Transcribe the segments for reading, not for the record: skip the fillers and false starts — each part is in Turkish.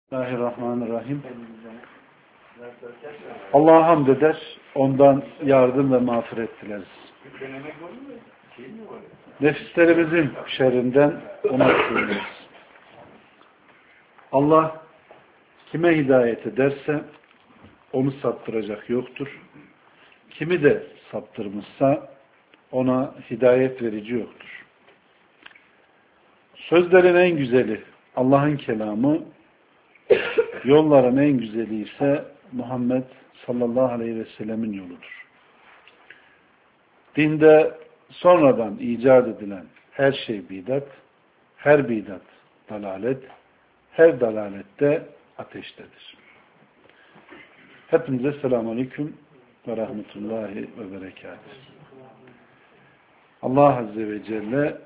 Bismillahirrahmanirrahim. Allah'a hamd eder, ondan yardım ve mağfiret dileriz. Nefislerimizin şerrinden ona sığınırız. Allah kime hidayet ederse onu saptıracak yoktur. Kimi de saptırmışsa ona hidayet verici yoktur. Sözlerin en güzeli Allah'ın kelamı, yolların en güzeli ise Muhammed sallallahu aleyhi ve sellemin yoludur. Dinde sonradan icat edilen her şey bidat, her bidat dalalet, her dalalette ateştedir. Hepinize selamun aleyküm ve rahmetullahi ve berekatuhu. Allah Azze ve Celle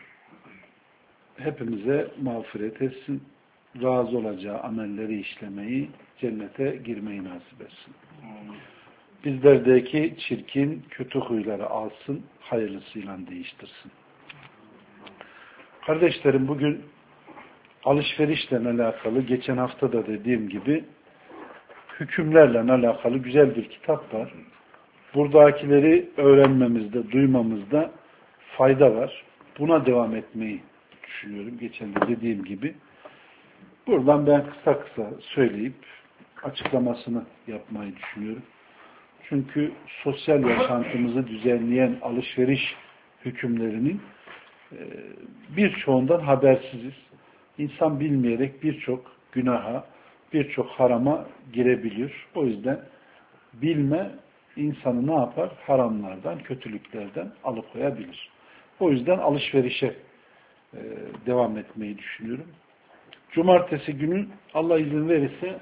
hepimize mağfiret etsin, razı olacağı amelleri işlemeyi, cennete girmeyi nasip etsin. Bizlerdeki çirkin, kötü huyları alsın, hayırlısıyla değiştirsin. Kardeşlerim, bugün alışverişle alakalı, geçen hafta da dediğim gibi, hükümlerle alakalı güzel bir kitap var. Buradakileri öğrenmemizde, duymamızda fayda var. Buna devam etmeyi düşünüyorum. Geçen de dediğim gibi. Buradan ben kısa kısa söyleyip açıklamasını yapmayı düşünüyorum. Çünkü sosyal yaşantımızı düzenleyen alışveriş hükümlerinin birçoğundan habersiziz. İnsan bilmeyerek birçok günaha, birçok harama girebiliyor. O yüzden bilme insanı ne yapar? Haramlardan, kötülüklerden alıkoyabilir. O yüzden alışverişe devam etmeyi düşünüyorum. Cumartesi günü Allah izin verirse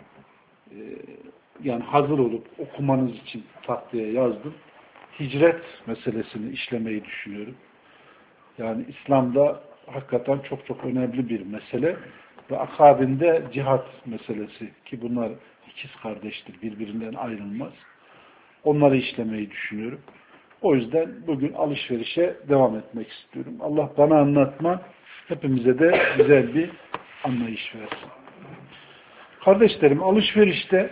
yani hazır olup okumanız için tahtaya yazdım. Hicret meselesini işlemeyi düşünüyorum. Yani İslam'da hakikaten çok çok önemli bir mesele ve akabinde cihat meselesi ki bunlar ikiz kardeştir, birbirinden ayrılmaz. Onları işlemeyi düşünüyorum. O yüzden bugün alışverişe devam etmek istiyorum. Allah bana anlatma, hepimize de güzel bir anlayış versin. Kardeşlerim, alışverişte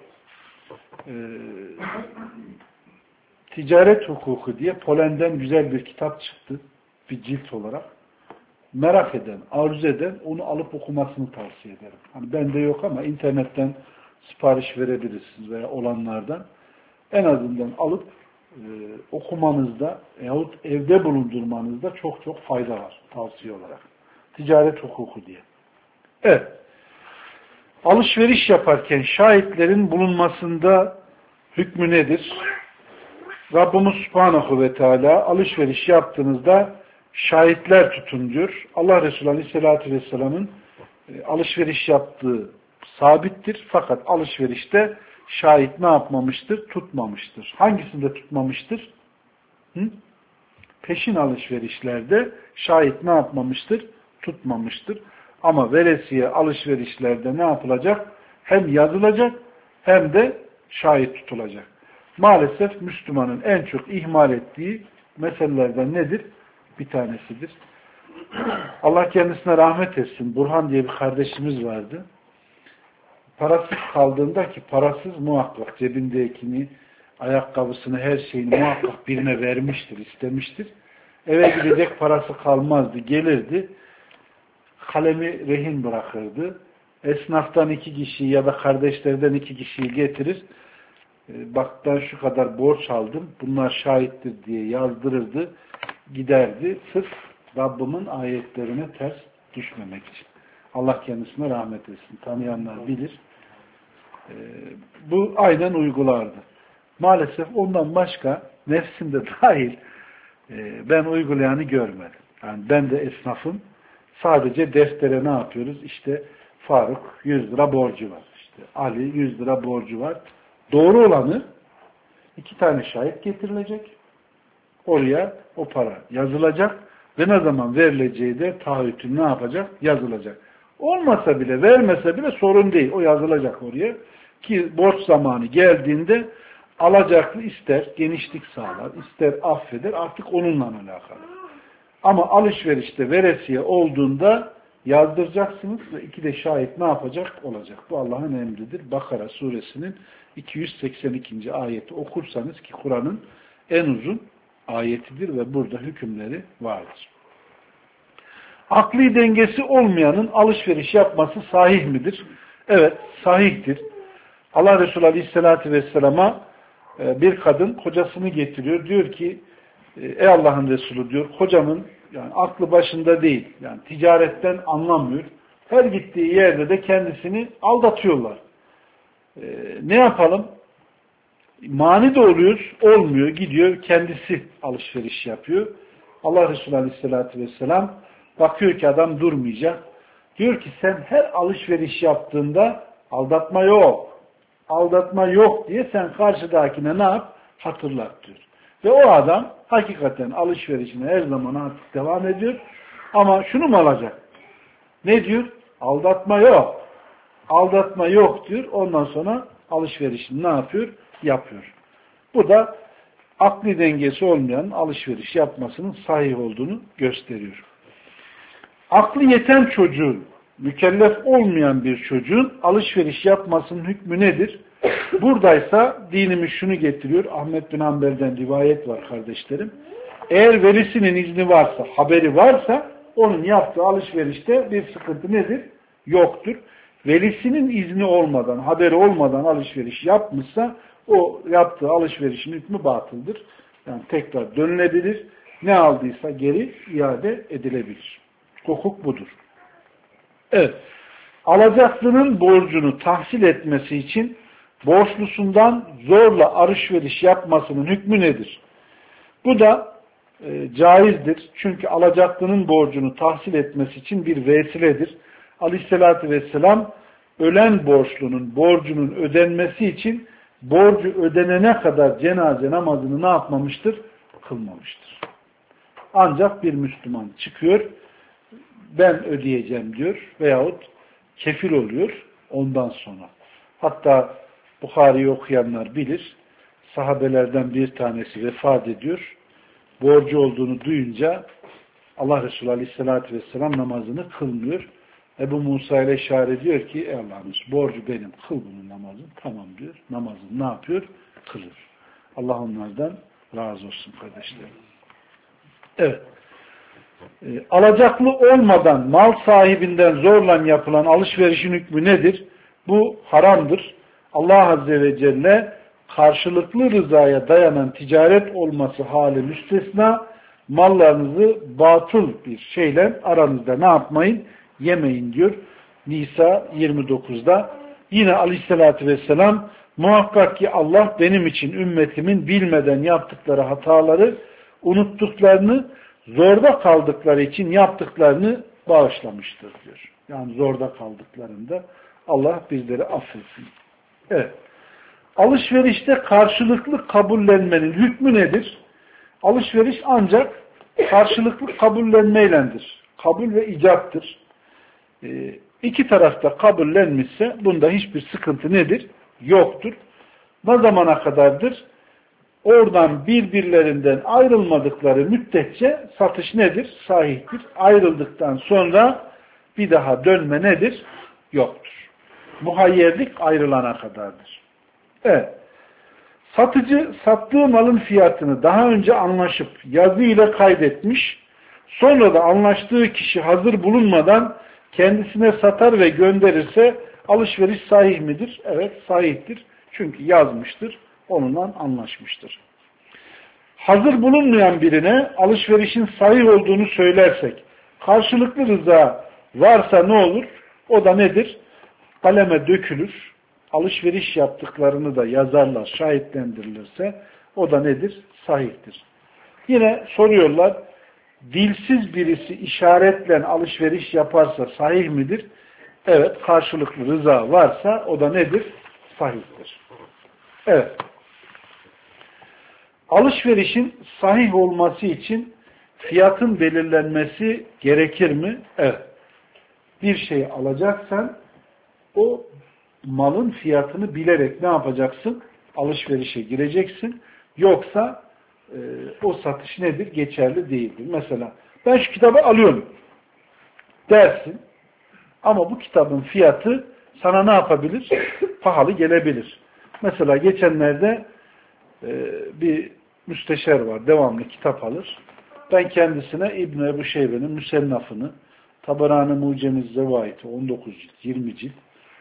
ticaret hukuku diye Polen'den güzel bir kitap çıktı. Bir cilt olarak. Merak eden, arzu eden onu alıp okumasını tavsiye ederim. Hani bende yok ama internetten sipariş verebilirsiniz veya olanlardan. En azından alıp okumanızda yahut evde bulundurmanızda çok çok fayda var tavsiye olarak. Ticaret hukuku diye. Evet. Alışveriş yaparken şahitlerin bulunmasında hükmü nedir? Rabbimiz Subhanahu ve Teala alışveriş yaptığınızda şahitler tutun diyor. Allah Resulü Aleyhisselatü Vesselam'ın alışveriş yaptığı sabittir. Fakat alışverişte şahit ne yapmamıştır? Tutmamıştır. Hangisinde tutmamıştır? Peşin alışverişlerde şahit ne yapmamıştır? Tutmamıştır. Ama veresiye alışverişlerde ne yapılacak? Hem yazılacak hem de şahit tutulacak. Maalesef Müslümanın en çok ihmal ettiği meselelerden nedir? Bir tanesidir. Allah kendisine rahmet etsin. Burhan diye bir kardeşimiz vardı. Parasız kaldığında ki parasız muhakkak cebindekini, ayakkabısını, her şeyini muhakkak birine vermiştir, istemiştir. Eve gidecek parası kalmazdı. Gelirdi. Kalemi rehin bırakırdı. Esnaftan 2 kişiyi ya da kardeşlerden 2 kişiyi getirir. Bak ben şu kadar borç aldım. Bunlar şahittir diye yazdırırdı. Giderdi. Sırf Rabbimin ayetlerine ters düşmemek için. Allah kendisine rahmet etsin. Tanıyanlar bilir. Bu aynen uygulardı. Maalesef ondan başka nefsimde dahil ben uygulayanı görmedim. Yani ben de esnafım. Sadece deftere ne yapıyoruz? İşte Faruk 100 lira borcu var. İşte Ali 100 lira borcu var. Doğru olanı 2 tane şahit getirilecek. Oraya o para yazılacak ve ne zaman verileceği de taahhütün ne yapacak? Yazılacak. Olmasa bile, vermese bile sorun değil. O yazılacak oraya. Ki borç zamanı geldiğinde alacaklı ister genişlik sağlar, ister affeder. Artık onunla alakalı. Ama alışverişte veresiye olduğunda yazdıracaksınız ve 2 de şahit ne yapacak? Olacak. Bu Allah'ın emridir. Bakara suresinin 282. ayeti okursanız ki Kur'an'ın en uzun ayetidir ve burada hükümleri vardır. Akli dengesi olmayanın alışveriş yapması sahih midir? Evet, sahihtir. Allah Resulü Aleyhisselatü Vesselam'a bir kadın kocasını getiriyor. Diyor ki, ey Allah'ın Resulü diyor, kocamın yani aklı başında değil, yani ticaretten anlamıyor. Her gittiği yerde de kendisini aldatıyorlar. Ne yapalım? Mani de oluyor, olmuyor, gidiyor, kendisi alışveriş yapıyor. Allah Resulü Aleyhisselatü Vesselam bakıyor ki adam durmayacak. Diyor ki sen her alışveriş yaptığında aldatma yok. Aldatma yok diye sen karşıdakine ne yap? Hatırlat diyor. Ve o adam hakikaten alışverişine her zaman artık devam ediyor. Ama şunu mu alacak? Ne diyor? Aldatma yok. Aldatma yok diyor. Ondan sonra alışverişini ne yapıyor? Yapıyor. Bu da akli dengesi olmayan alışveriş yapmasının sahih olduğunu gösteriyor. Aklı yeten çocuğun, mükellef olmayan bir çocuğun alışveriş yapmasının hükmü nedir? Buradaysa dinimiz şunu getiriyor. Ahmet bin Hanbel'den rivayet var kardeşlerim. Eğer velisinin izni varsa, haberi varsa onun yaptığı alışverişte bir sıkıntı nedir? Yoktur. Velisinin izni olmadan, haberi olmadan alışveriş yapmışsa o yaptığı alışverişin hükmü batıldır. Yani tekrar dönülebilir. Ne aldıysa geri iade edilebilir. Hukuk budur. Evet. Alacaklının borcunu tahsil etmesi için borçlusundan zorla alışveriş yapmasının hükmü nedir? Bu da caizdir. Çünkü alacaklının borcunu tahsil etmesi için bir vesiledir. Aleyhissalatü vesselam ölen borçlunun borcunun ödenmesi için borcu ödenene kadar cenaze namazını ne yapmamıştır? Kılmamıştır. Ancak bir Müslüman çıkıyor, ben ödeyeceğim diyor veyahut kefil oluyor ondan sonra. Hatta Bukhari'yi okuyanlar bilir, sahabelerden bir tanesi vefat ediyor. Borcu olduğunu duyunca Allah Resulü Aleyhisselatü Vesselam namazını kılmıyor. Ebu Musa ile işaret diyor ki ey Allah'ım borcu benim, kıl bunun namazını. Tamam diyor. Namazını ne yapıyor? Kılır. Allah onlardan razı olsun kardeşlerim. Evet. Alacaklı olmadan mal sahibinden zorla yapılan alışverişin hükmü nedir? Bu haramdır. Allah Azze ve Celle karşılıklı rızaya dayanan ticaret olması hali müstesna mallarınızı batıl bir şeyle aranızda ne yapmayın? Yemeyin diyor. Nisa 29'da. Yine Aleyhisselatü Vesselam muhakkak ki Allah benim için ümmetimin bilmeden yaptıkları hataları, unuttuklarını, zorda kaldıkları için yaptıklarını bağışlamıştır diyor. Yani zorda kaldıklarında Allah bizleri affetsin. Evet. Alışverişte karşılıklı kabullenmenin hükmü nedir? Alışveriş ancak karşılıklı kabullenmeylendir. Kabul ve icaptır. İki tarafta kabullenmişse bunda hiçbir sıkıntı nedir? Yoktur. Ne zamana kadardır? Oradan birbirlerinden ayrılmadıkları müddetçe satış nedir? Sahihtir. Ayrıldıktan sonra bir daha dönme nedir? Yoktur. Muhayyerlik ayrılana kadardır. Evet. Satıcı sattığı malın fiyatını daha önce anlaşıp yazıyla kaydetmiş, sonra da anlaştığı kişi hazır bulunmadan kendisine satar ve gönderirse alışveriş sahih midir? Evet, sahihtir. Çünkü yazmıştır, onunla anlaşmıştır. Hazır bulunmayan birine alışverişin sahih olduğunu söylersek, karşılıklı rıza varsa ne olur? O da nedir? Kaleme dökülür. Alışveriş yaptıklarını da yazarlar, şahitlendirilirse o da nedir? Sahihtir. Yine soruyorlar, dilsiz birisi işaretle alışveriş yaparsa sahih midir? Evet, karşılıklı rıza varsa o da nedir? Sahihtir. Evet. Alışverişin sahih olması için fiyatın belirlenmesi gerekir mi? Evet. Bir şey alacaksan o malın fiyatını bilerek ne yapacaksın? Alışverişe gireceksin. Yoksa o satış nedir? Geçerli değildir. Mesela ben şu kitabı alıyorum dersin. Ama bu kitabın fiyatı sana ne yapabilir? Pahalı gelebilir. Mesela geçenlerde bir müsteşar var. Devamlı kitap alır. Ben kendisine İbn-i Ebu Şeybe'nin Müsennafını, Taberani Mucemiz Zevait'i 19 cilt, 20 cilt,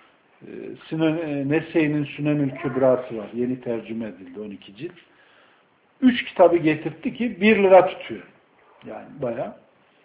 Nese'nin Sünenül Kübrası var. Yeni tercüme edildi 12 cilt. 3 kitabı getirtti ki 1 lira tutuyor. Yani bayağı.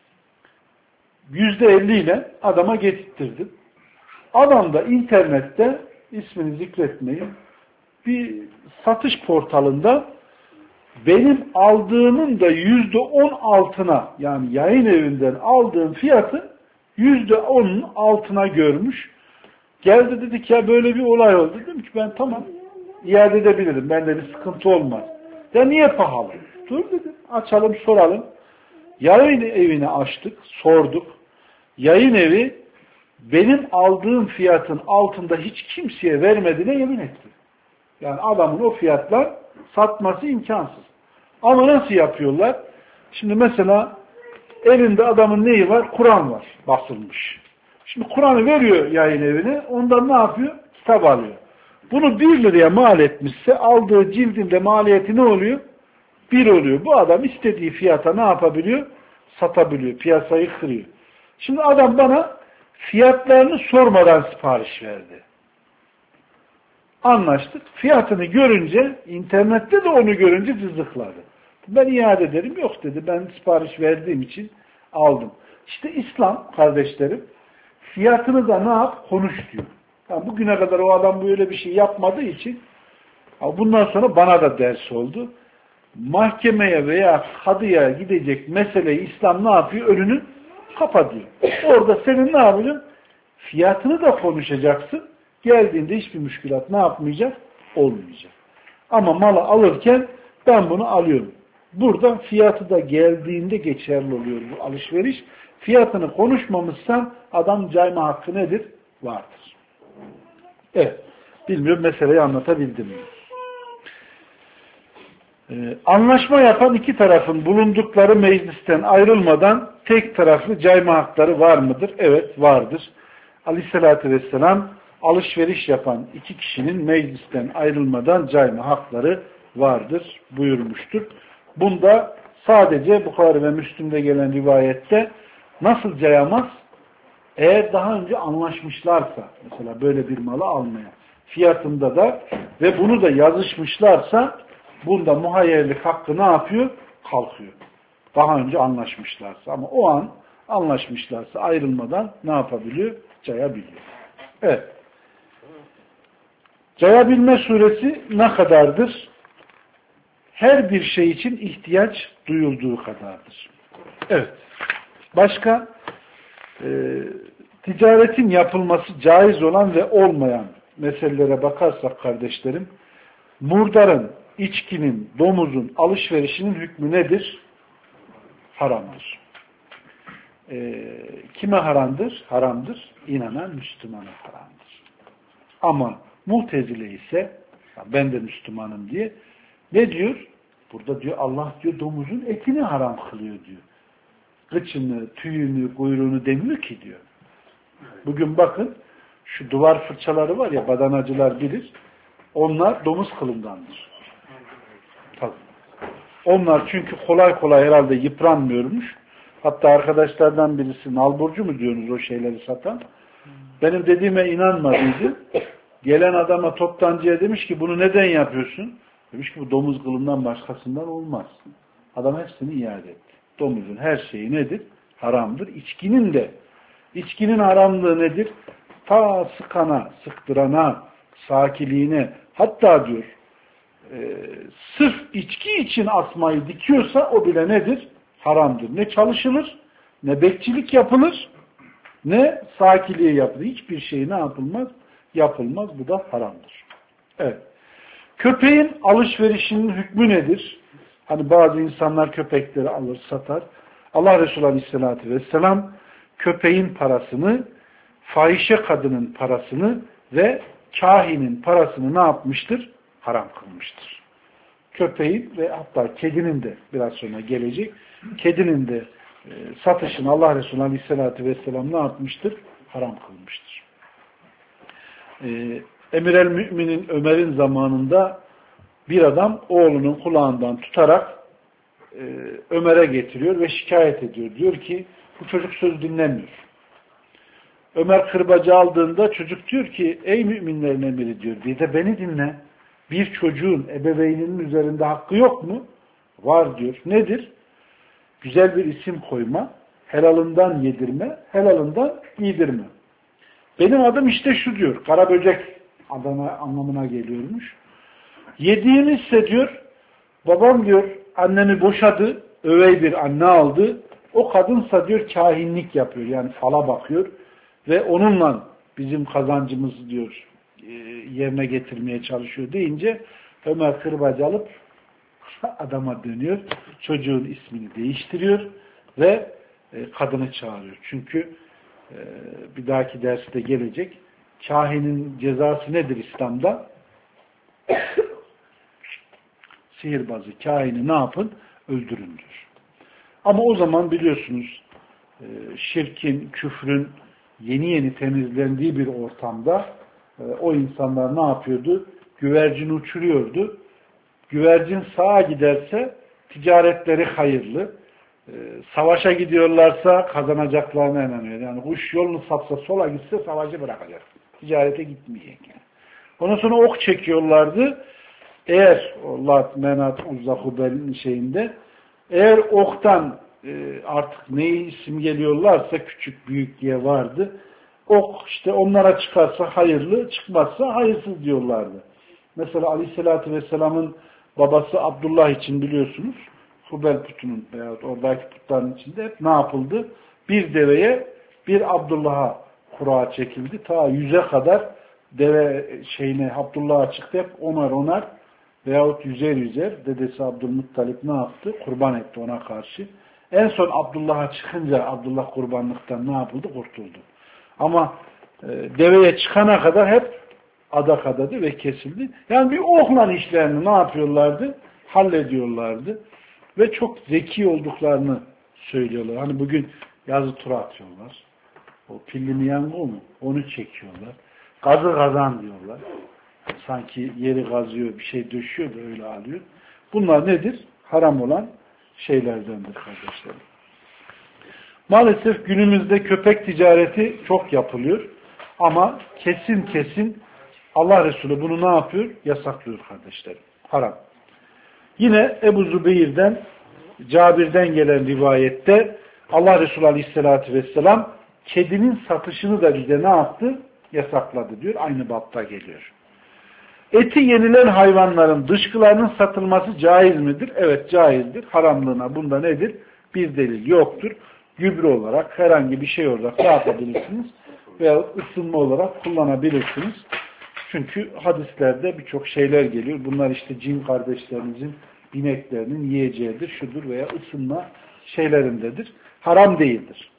%50 ile adama getirttirdim. Adam da internette, ismini zikretmeyin, bir satış portalında benim aldığımın da %10 altına, yani yayın evinden aldığım fiyatı %10'un altına görmüş. Geldi dedi ki ya böyle bir olay oldu. Dedim ki ben tamam iade edebilirim. Bende bir sıkıntı olmaz. Ya niye pahalı? Dur dedim. Açalım soralım. Yayın evini açtık. Sorduk. Yayın evi benim aldığım fiyatın altında hiç kimseye vermediğine yemin etti. Yani adamın o fiyatla satması imkansız. Ama nasıl yapıyorlar? Şimdi mesela elinde adamın neyi var? Kur'an var. Basılmış. Şimdi Kur'an'ı veriyor yayın evine. Ondan ne yapıyor? Kitap alıyor. Bunu 1 liraya mal etmişse aldığı cildinde maliyeti ne oluyor? 1 oluyor. Bu adam istediği fiyata ne yapabiliyor? Satabiliyor. Piyasayı kırıyor. Şimdi adam bana fiyatlarını sormadan sipariş verdi. Anlaştık. Fiyatını görünce, internette de onu görünce cızıkladı. Ben iade ederim. Yok dedi. Ben sipariş verdiğim için aldım. İşte İslam kardeşlerim fiyatını da ne yap? Konuş diyor. Yani bugüne kadar o adam böyle bir şey yapmadığı için bundan sonra bana da ders oldu. Mahkemeye veya kadıya gidecek meseleyi İslam ne yapıyor? Önünü kapatıyor. Orada senin ne yapacaksın? Fiyatını da konuşacaksın. Geldiğinde hiçbir müşkülat ne yapmayacak? Olmayacak. Ama malı alırken ben bunu alıyorum. Burada fiyatı da geldiğinde geçerli oluyor bu alışveriş. Fiyatını konuşmamışsan adam cayma hakkı nedir? Vardır. Evet. Bilmiyorum meseleyi anlatabildim mi? Anlaşma yapan iki tarafın bulundukları meclisten ayrılmadan tek taraflı cayma hakları var mıdır? Evet, vardır. Aleyhissalatü vesselam alışveriş yapan iki kişinin meclisten ayrılmadan cayma hakları vardır buyurmuştur. Bunda sadece Bukhari ve Müslim'de gelen rivayette nasıl cayamaz? Eğer daha önce anlaşmışlarsa, mesela böyle bir malı almaya, fiyatında da ve bunu da yazışmışlarsa bunda muhayyerlik hakkı ne yapıyor? Kalkıyor. Daha önce anlaşmışlarsa. Ama o an anlaşmışlarsa ayrılmadan ne yapabiliyor? Cayabiliyor. Evet. Cayabilme suresi ne kadardır? Her bir şey için ihtiyaç duyulduğu kadardır. Evet. Başka ticaretin yapılması caiz olan ve olmayan meselelere bakarsak kardeşlerim, murdarın, içkinin, domuzun alışverişinin hükmü nedir? Haramdır. Kime haramdır? Haramdır. İnanan Müslümana haramdır. Ama Mu'tezile ise ben de Müslümanım diye ne diyor? Burada diyor Allah diyor domuzun etini haram kılıyor diyor. Kıçını, tüyünü, kuyruğunu demiyor ki diyor. Bugün bakın şu duvar fırçaları var ya badanacılar bilir. Onlar domuz kılındandır. Tabii. Onlar çünkü kolay kolay herhalde yıpranmıyormuş. Hatta arkadaşlardan birisi nalburcu mu diyorsunuz o şeyleri satan? Benim dediğime inanmadıydı. Gelen adama toptancıya demiş ki bunu neden yapıyorsun? Demiş ki bu domuz kılından başkasından olmaz. Adam hepsini iade etti. Domuzun her şeyi nedir? Haramdır. İçkinin de. İçkinin haramlığı nedir? Ta sıkana, sıktırana, sakiliğine, hatta diyor sırf içki için asmayı dikiyorsa o bile nedir? Haramdır. Ne çalışılır, ne bekçilik yapılır, ne sakiliğe yapılır. Hiçbir şey ne yapılmaz? Yapılmaz. Bu da haramdır. Evet. Köpeğin alışverişinin hükmü nedir? Hani bazı insanlar köpekleri alır, satar. Allah Resulü Aleyhisselatü Vesselam köpeğin parasını, fahişe kadının parasını ve kahinin parasını ne yapmıştır? Haram kılmıştır. Köpeğin ve hatta kedinin de biraz sonra gelecek, kedinin de satışını Allah Resulü Aleyhisselatü Vesselam ne yapmıştır? haram kılmıştır. Emir el Mü'minin Ömer'in zamanında bir adam oğlunun kulağından tutarak Ömer'e getiriyor ve şikayet ediyor. Diyor ki bu çocuk söz dinlemiyor. Ömer kırbacı aldığında çocuk diyor ki ey müminlerin emiri diyor, bir de beni dinle. Bir çocuğun ebeveyninin üzerinde hakkı yok mu? Var diyor. Nedir? Güzel bir isim koyma, helalından yedirme, helalından giydirme. Benim adım işte şu diyor, Karaböcek adına anlamına geliyormuş. Yediğimizse diyor, babam diyor annemi boşadı, övey bir anne aldı. O kadınsa diyor kahinlik yapıyor, yani fala bakıyor ve onunla bizim kazancımızı diyor yerine getirmeye çalışıyor deyince Ömer kırbacı alıp adama dönüyor, çocuğun ismini değiştiriyor ve kadını çağırıyor. Çünkü bir dahaki derste gelecek, kahinin cezası nedir İslam'da? Sihirbazı, kahini ne yapın? Öldürün diyor. Ama o zaman biliyorsunuz şirkin, küfrün yeni yeni temizlendiği bir ortamda o insanlar ne yapıyordu? Güvercin uçuruyordu. Güvercin sağa giderse ticaretleri hayırlı. Savaşa gidiyorlarsa kazanacaklarına inanıyor. Yani kuş yolunu sapsa sola gitse savaşı bırakacak. Ticarete gitmeyecek. Yani. Ondan sonra ok çekiyorlardı. Eğer Lat, Menat, Uzza, Hubel'in şeyinde eğer oktan artık neyi isim geliyorlarsa küçük büyük diye vardı. Ok işte onlara çıkarsa hayırlı, çıkmazsa hayırsız diyorlardı. Mesela Aleyhisselatü Vesselam'ın babası Abdullah için biliyorsunuz Hubel putunun veya oradaki putların içinde hep ne yapıldı? Bir deveye bir Abdullah'a kura çekildi. Ta 100'e kadar deve şeyine Abdullah'a çıktı. Hep onar veyahut yüzer dedesi Abdülmuttalip ne yaptı? Kurban etti ona karşı. En son Abdullah'a çıkınca Abdullah kurbanlıktan ne yapıldı? Kurtuldu. Ama deveye çıkana kadar hep adak adadı ve kesildi. Yani bir okla işlerini ne yapıyorlardı? Hallediyorlardı. Ve çok zeki olduklarını söylüyorlar. Hani bugün yazı tura atıyorlar. O pilli miyango mu? Onu çekiyorlar. Gazı kazan diyorlar. Sanki yeri gazıyor, bir şey döşüyor da öyle alıyor. Bunlar nedir? Haram olan şeylerdendir kardeşlerim. Maalesef günümüzde köpek ticareti çok yapılıyor. Ama kesin Allah Resulü bunu ne yapıyor? Yasaklıyor kardeşlerim. Haram. Yine Ebu Zübeyir'den, Cabir'den gelen rivayette Allah Resulü Aleyhisselatü Vesselam kedinin satışını da bize ne yaptı? Yasakladı diyor. Aynı bapta geliyor. Eti yenilen hayvanların dışkılarının satılması caiz midir? Evet caizdir. Haramlığına bunda nedir? Bir delil yoktur. Gübre olarak herhangi bir şey olarak ne yapabilirsiniz? Veya ısınma olarak kullanabilirsiniz. Çünkü hadislerde birçok şeyler geliyor. Bunlar işte cin kardeşlerinizin, bineklerinin yiyeceğidir, şudur veya ısınma şeylerindedir. Haram değildir.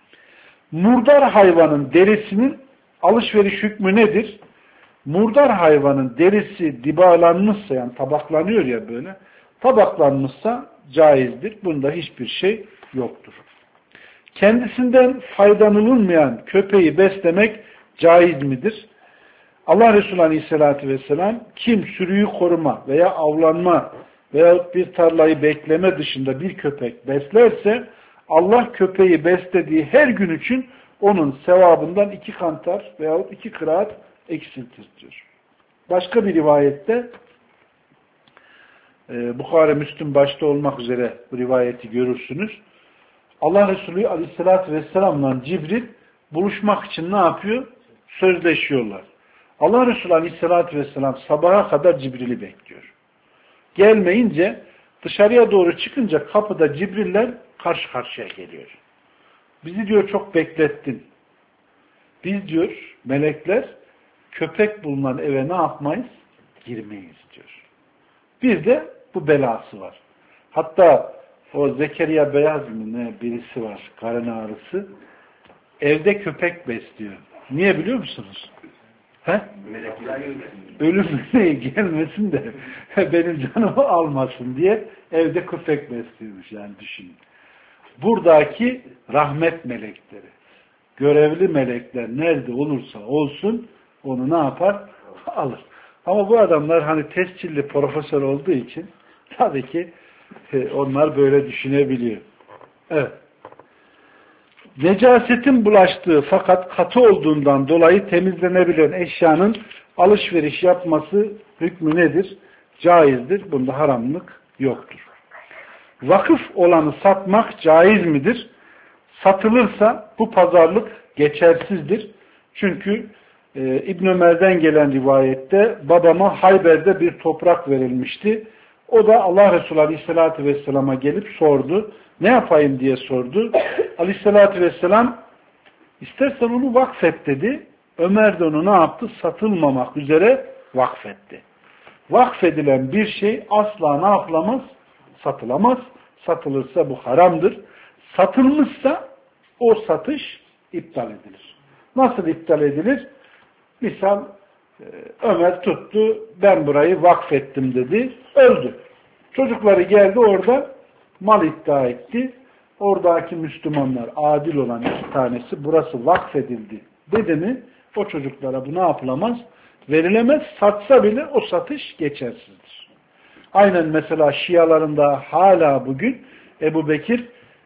Murdar hayvanın derisinin alışveriş hükmü nedir? Murdar hayvanın derisi dibalanmışsa, yani tabaklanıyor ya böyle, tabaklanmışsa caizdir. Bunda hiçbir şey yoktur. Kendisinden faydalanılmayan köpeği beslemek caiz midir? Allah Resulü Aleyhisselatü Vesselam kim sürüyü koruma veya avlanma veyahut bir tarlayı bekleme dışında bir köpek beslerse Allah köpeği beslediği her gün için onun sevabından 2 kantar veyahut 2 kıraat eksiltir diyor. Başka bir rivayette Bukhari, Müslüm başta olmak üzere bu rivayeti görürsünüz. Allah Resulü Aleyhisselatü Vesselam'la Cibril buluşmak için ne yapıyor? Sözleşiyorlar. Allah Resulü Aleyhisselatü Vesselam sabaha kadar Cibril'i bekliyor. Gelmeyince dışarıya doğru çıkınca kapıda Cibril'ler karşı karşıya geliyor. Bizi diyor çok beklettin. Biz diyor melekler köpek bulunan eve ne yapmayız? Girmeyiz diyor. Bir de bu belası var. Hatta o Zekeriya Beyaz mı ne birisi var, karın ağrısı. Evde köpek besliyor. Niye biliyor musunuz? He? Ölüm meleği gelmesin de benim canımı almasın diye evde köpek besliyormuş, yani düşünün. Buradaki rahmet melekleri. görevli melekler nerede olursa olsun onu ne yapar? Alır. Ama bu adamlar hani tescilli profesör olduğu için tabii ki onlar böyle düşünebiliyor. Evet. Necasetin bulaştığı fakat katı olduğundan dolayı temizlenebilen eşyanın alışveriş yapması hükmü nedir? Caizdir. Bunda haramlık yoktur. Vakıf olanı satmak caiz midir? Satılırsa bu pazarlık geçersizdir. Çünkü İbn Ömer'den gelen rivayette babama Hayber'de bir toprak verilmişti. O da Allah Resulü Aleyhisselatü Vesselam'a gelip sordu. Ne yapayım diye sordu. Aleyhisselatü Vesselam istersen onu vakfet dedi. Ömer de onu ne yaptı? Satılmamak üzere vakfetti. Vakfedilen bir şey asla ne yapılamaz? Satılamaz. Satılırsa bu haramdır. Satılmışsa o satış iptal edilir. Nasıl iptal edilir? Misal Ömer tuttu, ben burayı vakfettim dedi, öldü. Çocukları geldi orada mal iddia etti. Oradaki Müslümanlar adil olan iki tanesi burası vakfedildi dedi mi o çocuklara bu ne yapılamaz? Verilemez. Satsa bile o satış geçersizdir. Aynen mesela Şialarında hala bugün Ebu Bekir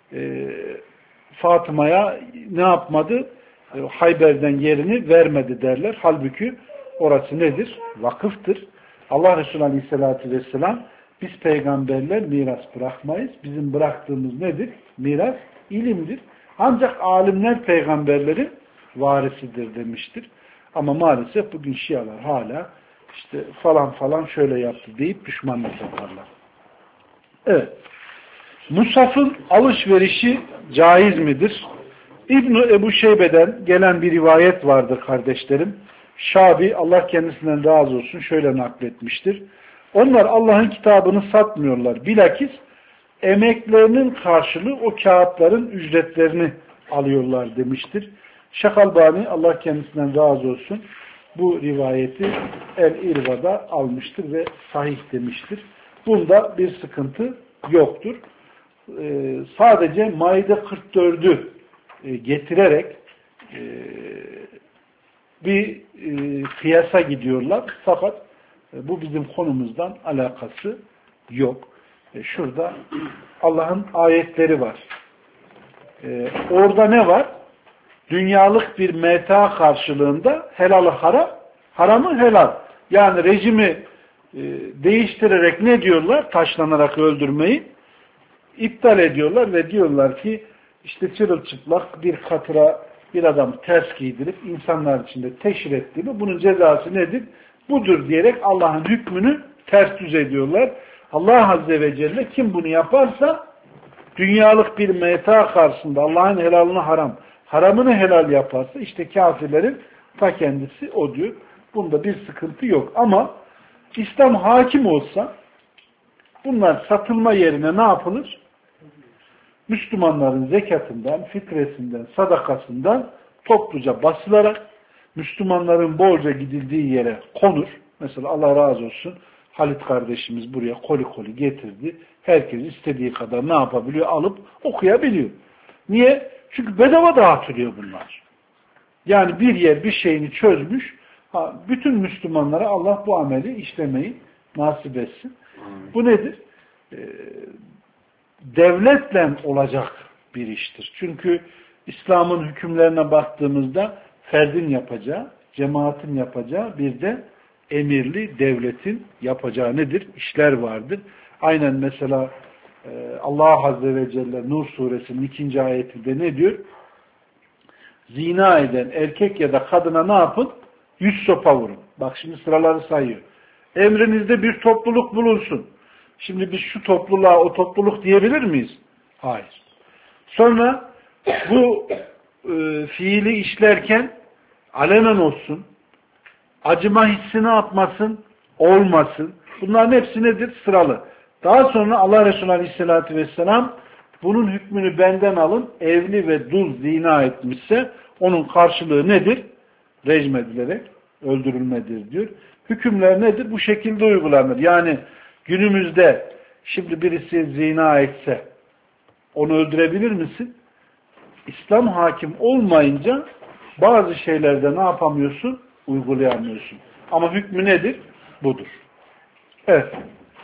Fatıma'ya ne yapmadı? Hayber'den yerini vermedi derler. Halbuki orası nedir? Vakıftır. Allah Resulü Aleyhisselatü Vesselam biz peygamberler miras bırakmayız. Bizim bıraktığımız nedir? Miras ilimdir. Ancak alimler peygamberlerin varisidir demiştir. Ama maalesef bugün Şialar hala işte falan falan şöyle yaptı deyip düşmanlık yaparlar. Evet. Musaf'ın alışverişi caiz midir? İbn-i Ebu Şeybe'den gelen bir rivayet vardır kardeşlerim. Şabi, Allah kendisinden razı olsun, şöyle nakletmiştir. Onlar Allah'ın kitabını satmıyorlar. Bilakis emeklerinin karşılığı o kağıtların ücretlerini alıyorlar demiştir. Şeyh Albani, Allah kendisinden razı olsun, bu rivayeti El-İrva'da almıştır ve sahih demiştir. Bunda bir sıkıntı yoktur. Sadece Maide 44'ü getirerek bir kıyasa gidiyorlar. Fakat bu bizim konumuzdan alakası yok. Şurada Allah'ın ayetleri var. Orada ne var? Dünyalık bir meta karşılığında helalı haram, haramı helal. Yani rejimi değiştirerek ne diyorlar? Taşlanarak öldürmeyi iptal ediyorlar ve diyorlar ki işte çırılçıplak bir katıra bir adam ters giydirip insanlar içinde teşhir ettiğini, bunun cezası nedir? Budur diyerek Allah'ın hükmünü ters düz ediyorlar. Allah Azze ve Celle kim bunu yaparsa dünyalık bir meta karşısında Allah'ın helalını haram, haramını helal yaparsa işte kafirlerin ta kendisi o diyor. Bunda bir sıkıntı yok. Ama İslam hakim olsa bunlar satılma yerine ne yapılır? Müslümanların zekatından, fitresinden, sadakasından topluca basılarak Müslümanların bolca gidildiği yere konur. Mesela Allah razı olsun Halit kardeşimiz buraya koli getirdi. Herkes istediği kadar ne yapabiliyor? Alıp okuyabiliyor. Niye? Çünkü bedava dağıtılıyor bunlar. Yani bir yer bir şeyini çözmüş. Bütün Müslümanlara Allah bu ameli işlemeyi nasip etsin. Bu nedir? Devletle olacak bir iştir. Çünkü İslam'ın hükümlerine baktığımızda ferdin yapacağı, cemaatin yapacağı, bir de emirli devletin yapacağı nedir? İşler vardır. Aynen mesela Allah Azze ve Celle Nur suresinin 2. ayetinde ne diyor? Zina eden erkek ya da kadına ne yapın? 100 sopa vurun. Bak şimdi sıraları sayıyor. Emrinizde bir topluluk bulunsun. Şimdi biz şu topluluğa o topluluk diyebilir miyiz? Hayır. Sonra bu fiili işlerken alenen olsun, acıma hissini atmasın, olmasın. Bunların hepsi nedir? Sıralı. Daha sonra Allah Resulü Aleyhisselatü Vesselam bunun hükmünü benden alın, evli ve dul zina etmişse onun karşılığı nedir? Rejim edilerek öldürülmedir diyor. Hükümler nedir? Bu şekilde uygulanır. Yani günümüzde şimdi birisi zina etse onu öldürebilir misin? İslam hakim olmayınca bazı şeylerde ne yapamıyorsun? Uygulayamıyorsun. Ama hükmü nedir? Budur. Evet.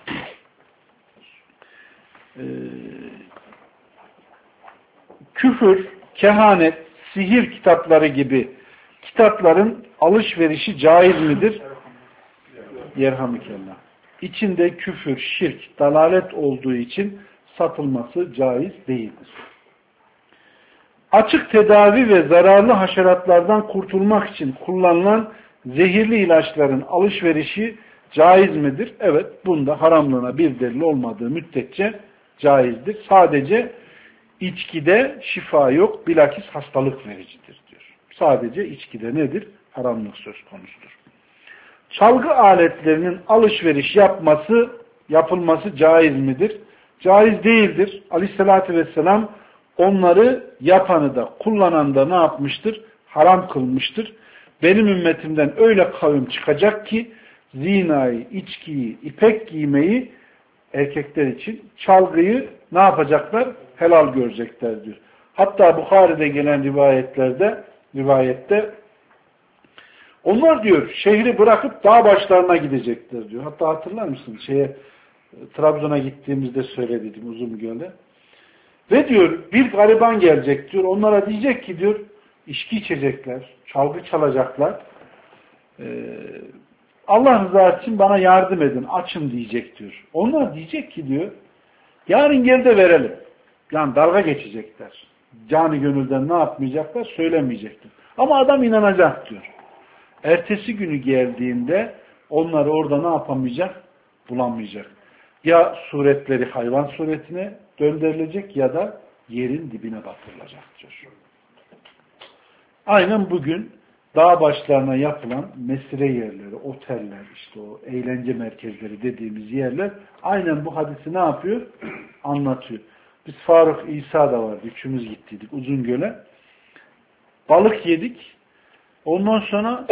Küfür, kehanet, sihir kitapları gibi kitapların alışverişi caiz midir? Yerhamdülillah. İçinde küfür, şirk, dalalet olduğu için satılması caiz değildir. Açık tedavi ve zararlı haşeratlardan kurtulmak için kullanılan zehirli ilaçların alışverişi caiz midir? Evet, bunda haramlığına bir delil olmadığı müddetçe caizdir. Sadece içkide şifa yok, bilakis hastalık vericidir diyor. Sadece içkide nedir? Haramlık söz konusudur. Çalgı aletlerinin alışveriş yapılması caiz midir? Caiz değildir. Aleyhissalatü vesselam onları yapanı da kullanan da ne yapmıştır? Haram kılmıştır. Benim ümmetimden öyle kavim çıkacak ki zinayı, içkiyi, ipek giymeyi erkekler için çalgıyı ne yapacaklar? Helal görecekler diyor. Hatta Bukhari'de gelen rivayette onlar diyor şehri bırakıp dağ başlarına gidecekler diyor. Hatta hatırlar mısın? Trabzon'a gittiğimizde söyledim Uzungöl'e. Ve diyor bir gariban gelecek diyor. Onlara diyecek ki diyor içki içecekler, çalgı çalacaklar. Allah rızası için bana yardım edin, açın diyecek diyor. Onlar diyecek ki diyor yarın gel de verelim. Yani dalga geçecekler. Canı gönülden ne yapmayacaklar? Söylemeyecekler. Ama adam inanacak diyor. Ertesi günü geldiğinde onları orada ne yapamayacak? Bulamayacak. Ya suretleri hayvan suretine döndürülecek ya da yerin dibine batırılacak diyor. Aynen bugün dağ başlarına yapılan mesire yerleri, oteller, işte o eğlence merkezleri dediğimiz yerler aynen bu hadisi ne yapıyor? Anlatıyor. Biz Faruk İsa da vardı. Üçümüz gittiydik Uzungöl'e. Balık yedik. Ondan sonra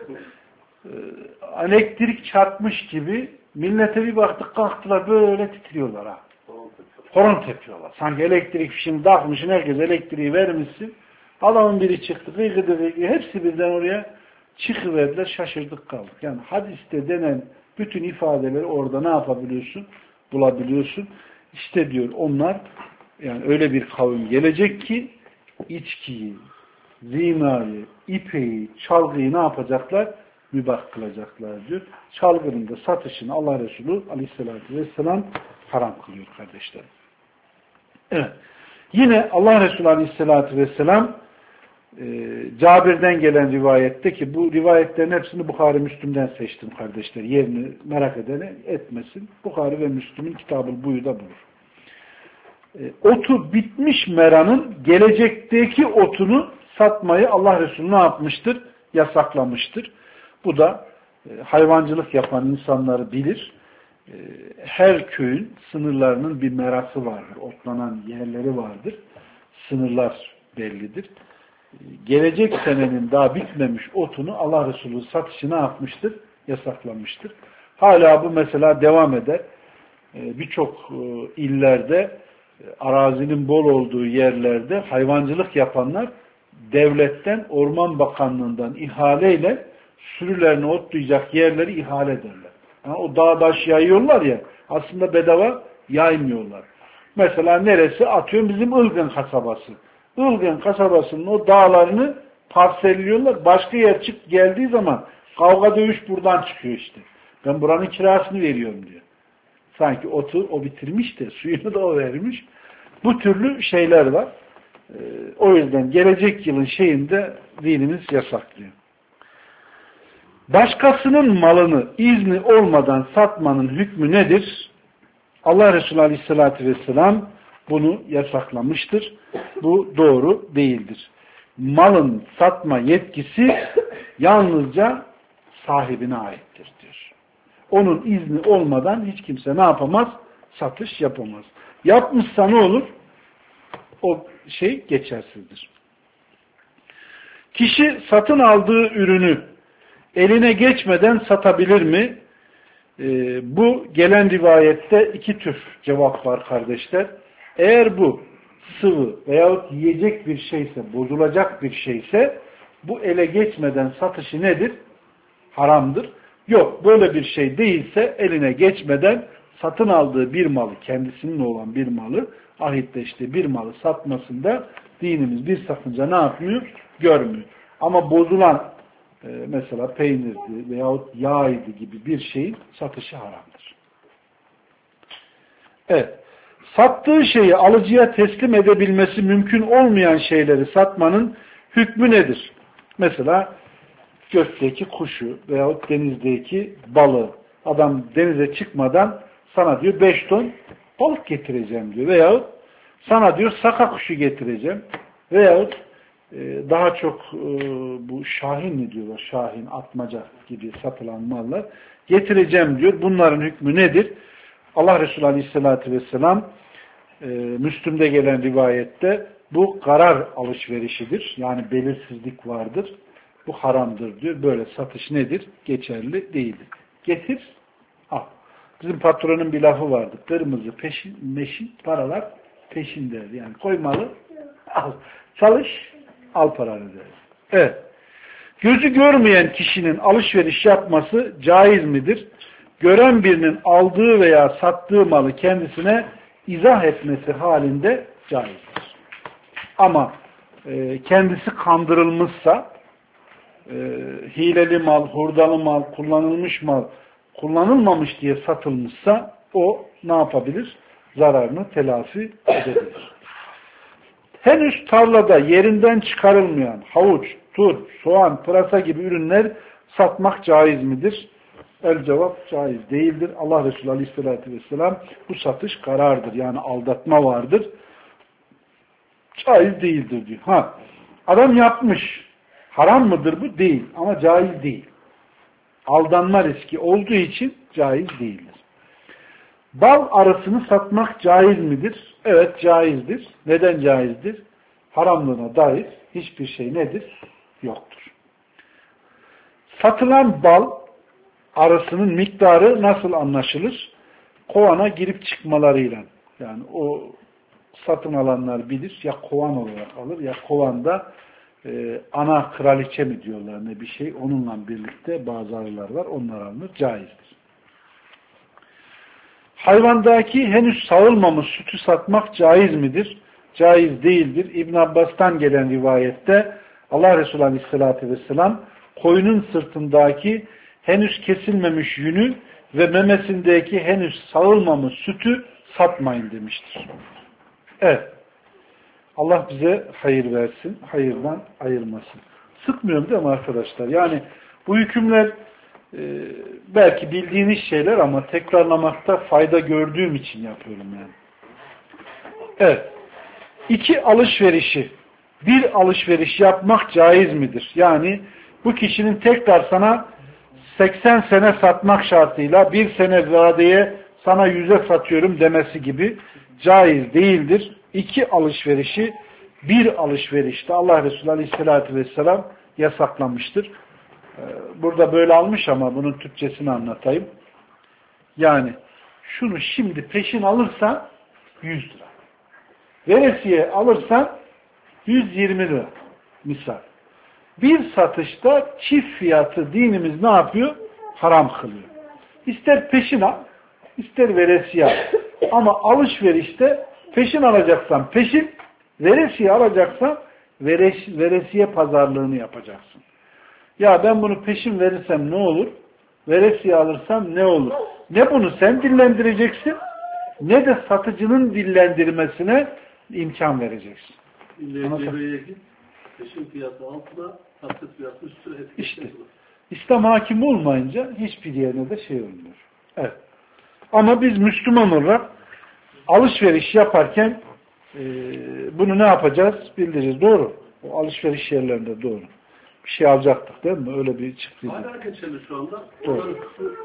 elektrik çarpmış gibi millete bir baktık kalktılar böyle titriyorlar ha. Horon tepiyorlar. Sanki elektrik fişini takmışsın, herkes elektriği vermişsin. Adamın biri çıktı, kıygıdı, hepsi birden oraya çıkıverdiler, şaşırdık kaldık. Yani hadiste denen bütün ifadeleri orada ne yapabiliyorsun? Bulabiliyorsun. İşte diyor onlar, yani öyle bir kavim gelecek ki içkiyi, zinayı, ipeyi, çalgıyı ne yapacaklar? Mübah kılacaklar diyor. Çalgının da satışını Allah Resulü Aleyhisselatü Vesselam haram kılıyor kardeşlerim. Evet. Yine Allah Resulü Aleyhisselatü Vesselam Cabir'den gelen rivayette ki bu rivayetlerin hepsini Bukhari Müslüm'den seçtim kardeşler. Yerini merak edene etmesin. Bukhari ve Müslüm'ün kitabı buyu da bulur. Otu bitmiş meranın gelecekteki otunu satmayı Allah Resulü ne yapmıştır? Yasaklamıştır. Bu da hayvancılık yapan insanları bilir. Her köyün sınırlarının bir merası vardır. Otlanan yerleri vardır. Sınırlar bellidir. Gelecek senenin daha bitmemiş otunu Allah Resulü satışı ne yapmıştır? Yasaklamıştır. Hala bu mesela devam eder. Birçok illerde arazinin bol olduğu yerlerde hayvancılık yapanlar devletten, Orman Bakanlığı'ndan ihaleyle sürülerini otlayacak yerleri ihale ederler. Yani o dağdaş yayıyorlar ya, aslında bedava yaymıyorlar. Mesela neresi? Atıyorum bizim Ilgın kasabası. Ilgın kasabasının o dağlarını parselliyorlar. Başka yer geldiği zaman kavga dövüş buradan çıkıyor işte. Ben buranın kirasını veriyorum diyor. Sanki otu o bitirmiş de suyunu da o vermiş. Bu türlü şeyler var. O yüzden gelecek yılın şeyinde dinimiz yasaklıyor. Başkasının malını izni olmadan satmanın hükmü nedir? Allah Resulü Aleyhisselatü Vesselam bunu yasaklamıştır. Bu doğru değildir. Malın satma yetkisi yalnızca sahibine aittir diyor. Onun izni olmadan hiç kimse ne yapamaz? Satış yapamaz. Yapmışsa ne olur? O şey geçersizdir. Kişi satın aldığı ürünü eline geçmeden satabilir mi? Bu gelen rivayette iki tür cevap var kardeşler. Eğer bu sıvı veyahut yiyecek bir şeyse, bozulacak bir şeyse bu ele geçmeden satışı nedir? Haramdır. Yok, böyle bir şey değilse eline geçmeden satın aldığı bir malı, kendisinin olan bir malı, ahitleştiği bir malı satmasında dinimiz bir sakınca ne yapmıyor? Görmüyor. Ama bozulan mesela peynirdi veyahut yağydı gibi bir şeyin satışı haramdır. Evet. Sattığı şeyi alıcıya teslim edebilmesi mümkün olmayan şeyleri satmanın hükmü nedir? Mesela gökteki kuşu veyahut denizdeki balığı. Adam denize çıkmadan sana diyor 5 ton balık getireceğim diyor. Veyahut sana diyor saka kuşu getireceğim. Veyahut daha çok bu şahin mi diyorlar? Şahin, atmaca gibi satılan mallar getireceğim diyor. Bunların hükmü nedir? Allah Resulü Aleyhisselatü Vesselam Müslüm'de gelen rivayette bu karar alışverişidir. Yani belirsizlik vardır. Bu haramdır diyor. Böyle satış nedir? Geçerli değildir. Getir, al. Bizim patronun bir lafı vardı. Kırmızı peşin, meşin, paralar peşin der. Yani koymalı, al. Çalış, al paranı der. Evet. Gözü görmeyen kişinin alışveriş yapması caiz midir? Gören birinin aldığı veya sattığı malı kendisine izah etmesi halinde caizdir. Ama kendisi kandırılmışsa, hileli mal, hurdalı mal, kullanılmış mal, kullanılmamış diye satılmışsa o ne yapabilir? Zararını telafi edebilir. Henüz tarlada yerinden çıkarılmayan havuç, turp, soğan, pırasa gibi ürünler satmak caiz midir? El cevap caiz değildir. Allah Resulü Aleyhisselatü Vesselam bu satış karardır. Yani aldatma vardır. Caiz değildir diyor. Ha, adam yapmış. Haram mıdır bu? Değil. Ama caiz değil. Aldanma riski olduğu için caiz değildir. Bal arısını satmak caiz midir? Evet, caizdir. Neden caizdir? Haramlığına dair hiçbir şey nedir? Yoktur. Satılan bal arasının miktarı nasıl anlaşılır? Kovana girip çıkmalarıyla. Yani o satın alanlar bilir. Ya kovan olarak alır ya kovanda ana kraliçe mi diyorlar ne bir şey. Onunla birlikte bazı arılar var. Onlar alınır. Caizdir. Hayvandaki henüz sağılmamış sütü satmak caiz midir? Caiz değildir. İbn Abbas'tan gelen rivayette Allah Resulü Aleyhisselatü Vesselam koyunun sırtındaki henüz kesilmemiş yünü ve memesindeki henüz sağılmamış sütü satmayın demiştir. Evet. Allah bize hayır versin, hayırdan ayırmasın. Sıkmıyorum değil mi arkadaşlar? Yani bu hükümler belki bildiğiniz şeyler ama tekrarlamakta fayda gördüğüm için yapıyorum yani. Evet. İki alışverişi, bir alışveriş yapmak caiz midir? Yani bu kişinin tekrar sana 80 sene satmak şartıyla bir sene vadeye sana 100'e satıyorum demesi gibi caiz değildir. İki alışverişi bir alışverişte Allah Resulü Aleyhisselatü Vesselam yasaklamıştır. Burada böyle almış ama bunun Türkçesini anlatayım. Yani şunu şimdi peşin alırsan 100 lira. Veresiye alırsan 120 lira. Misal. Bir satışta çift fiyatı dinimiz ne yapıyor? Haram kılıyor. İster peşin al, ister veresiye al. Ama alışverişte peşin alacaksan peşin, veresiye alacaksan veresiye pazarlığını yapacaksın. Ya ben bunu peşin verirsem ne olur? Veresiye alırsam ne olur? Ne bunu sen dillendireceksin, ne de satıcının dillendirmesine imkan vereceksin. Peşin fiyatı altına, taksit fiyatı üstüne etiket. İşte. İslam hakimi olmayınca hiçbir yerine de şey olmuyor. Evet. Ama biz Müslüman olarak alışveriş yaparken bunu ne yapacağız? Bildireceğiz. Doğru. O alışveriş yerlerinde doğru. Bir şey alacaktık değil mi? Öyle bir çıktıydı. Hala geçerli şu anda. Doğru.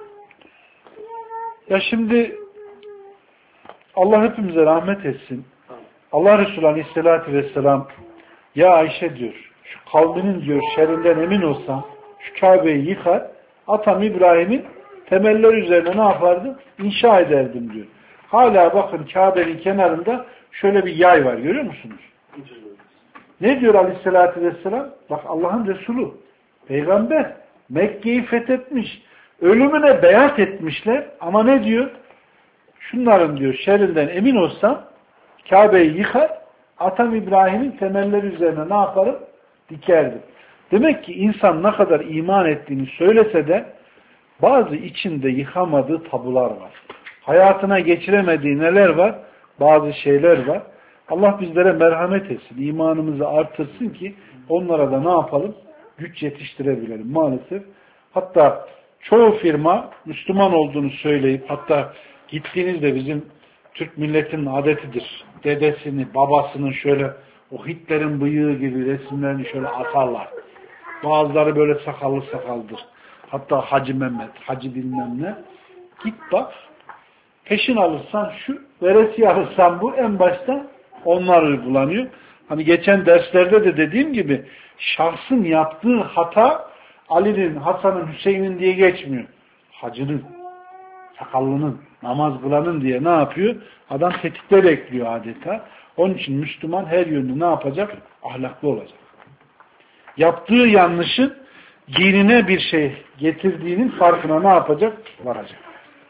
Ya şimdi Allah hepimize rahmet etsin. Allah Resulü Aleyhisselatü Vesselam ya Ayşe diyor, şu kavminin diyor şerrinden emin olsam şu Kabe'yi yıkar, atam İbrahim'in temeller üzerine ne yapardım? İnşa ederdim diyor. Hala bakın Kabe'nin kenarında şöyle bir yay var, görüyor musunuz? Ne diyor Aleyhisselatü Vesselam? Bak Allah'ın Resulü, peygamber Mekke'yi fethetmiş, ölümüne beyat etmişler ama ne diyor? Şunların diyor şerrinden emin olsam Kabe'yi yıkar, atam İbrahim'in temelleri üzerine ne yaparım? Dikerdim. Demek ki insan ne kadar iman ettiğini söylese de bazı içinde yıkamadığı tabular var. Hayatına geçiremediği neler var? Bazı şeyler var. Allah bizlere merhamet etsin, imanımızı artırsın ki onlara da ne yapalım? Güç yetiştirebilelim maalesef. Hatta çoğu firma Müslüman olduğunu söyleyip, hatta gittiğinizde bizim Türk milletinin adetidir. Dedesini, babasının şöyle o Hitler'in bıyığı gibi resimlerini şöyle asarlar. Bazıları böyle sakallı sakaldır. Hatta Hacı Mehmet, Hacı bilmem ne. Git bak, peşin alırsan şu, veresiye alırsan bu, en başta onlar uygulanıyor. Hani geçen derslerde de dediğim gibi şahsın yaptığı hata Ali'nin, Hasan'ın, Hüseyin'in diye geçmiyor. Hacının, sakallının, namaz kılanın diye ne yapıyor? Adam tetikte bekliyor adeta. Onun için Müslüman her yönde ne yapacak? Ahlaklı olacak. Yaptığı yanlışın dinine bir şey getirdiğinin farkına ne yapacak? Varacak.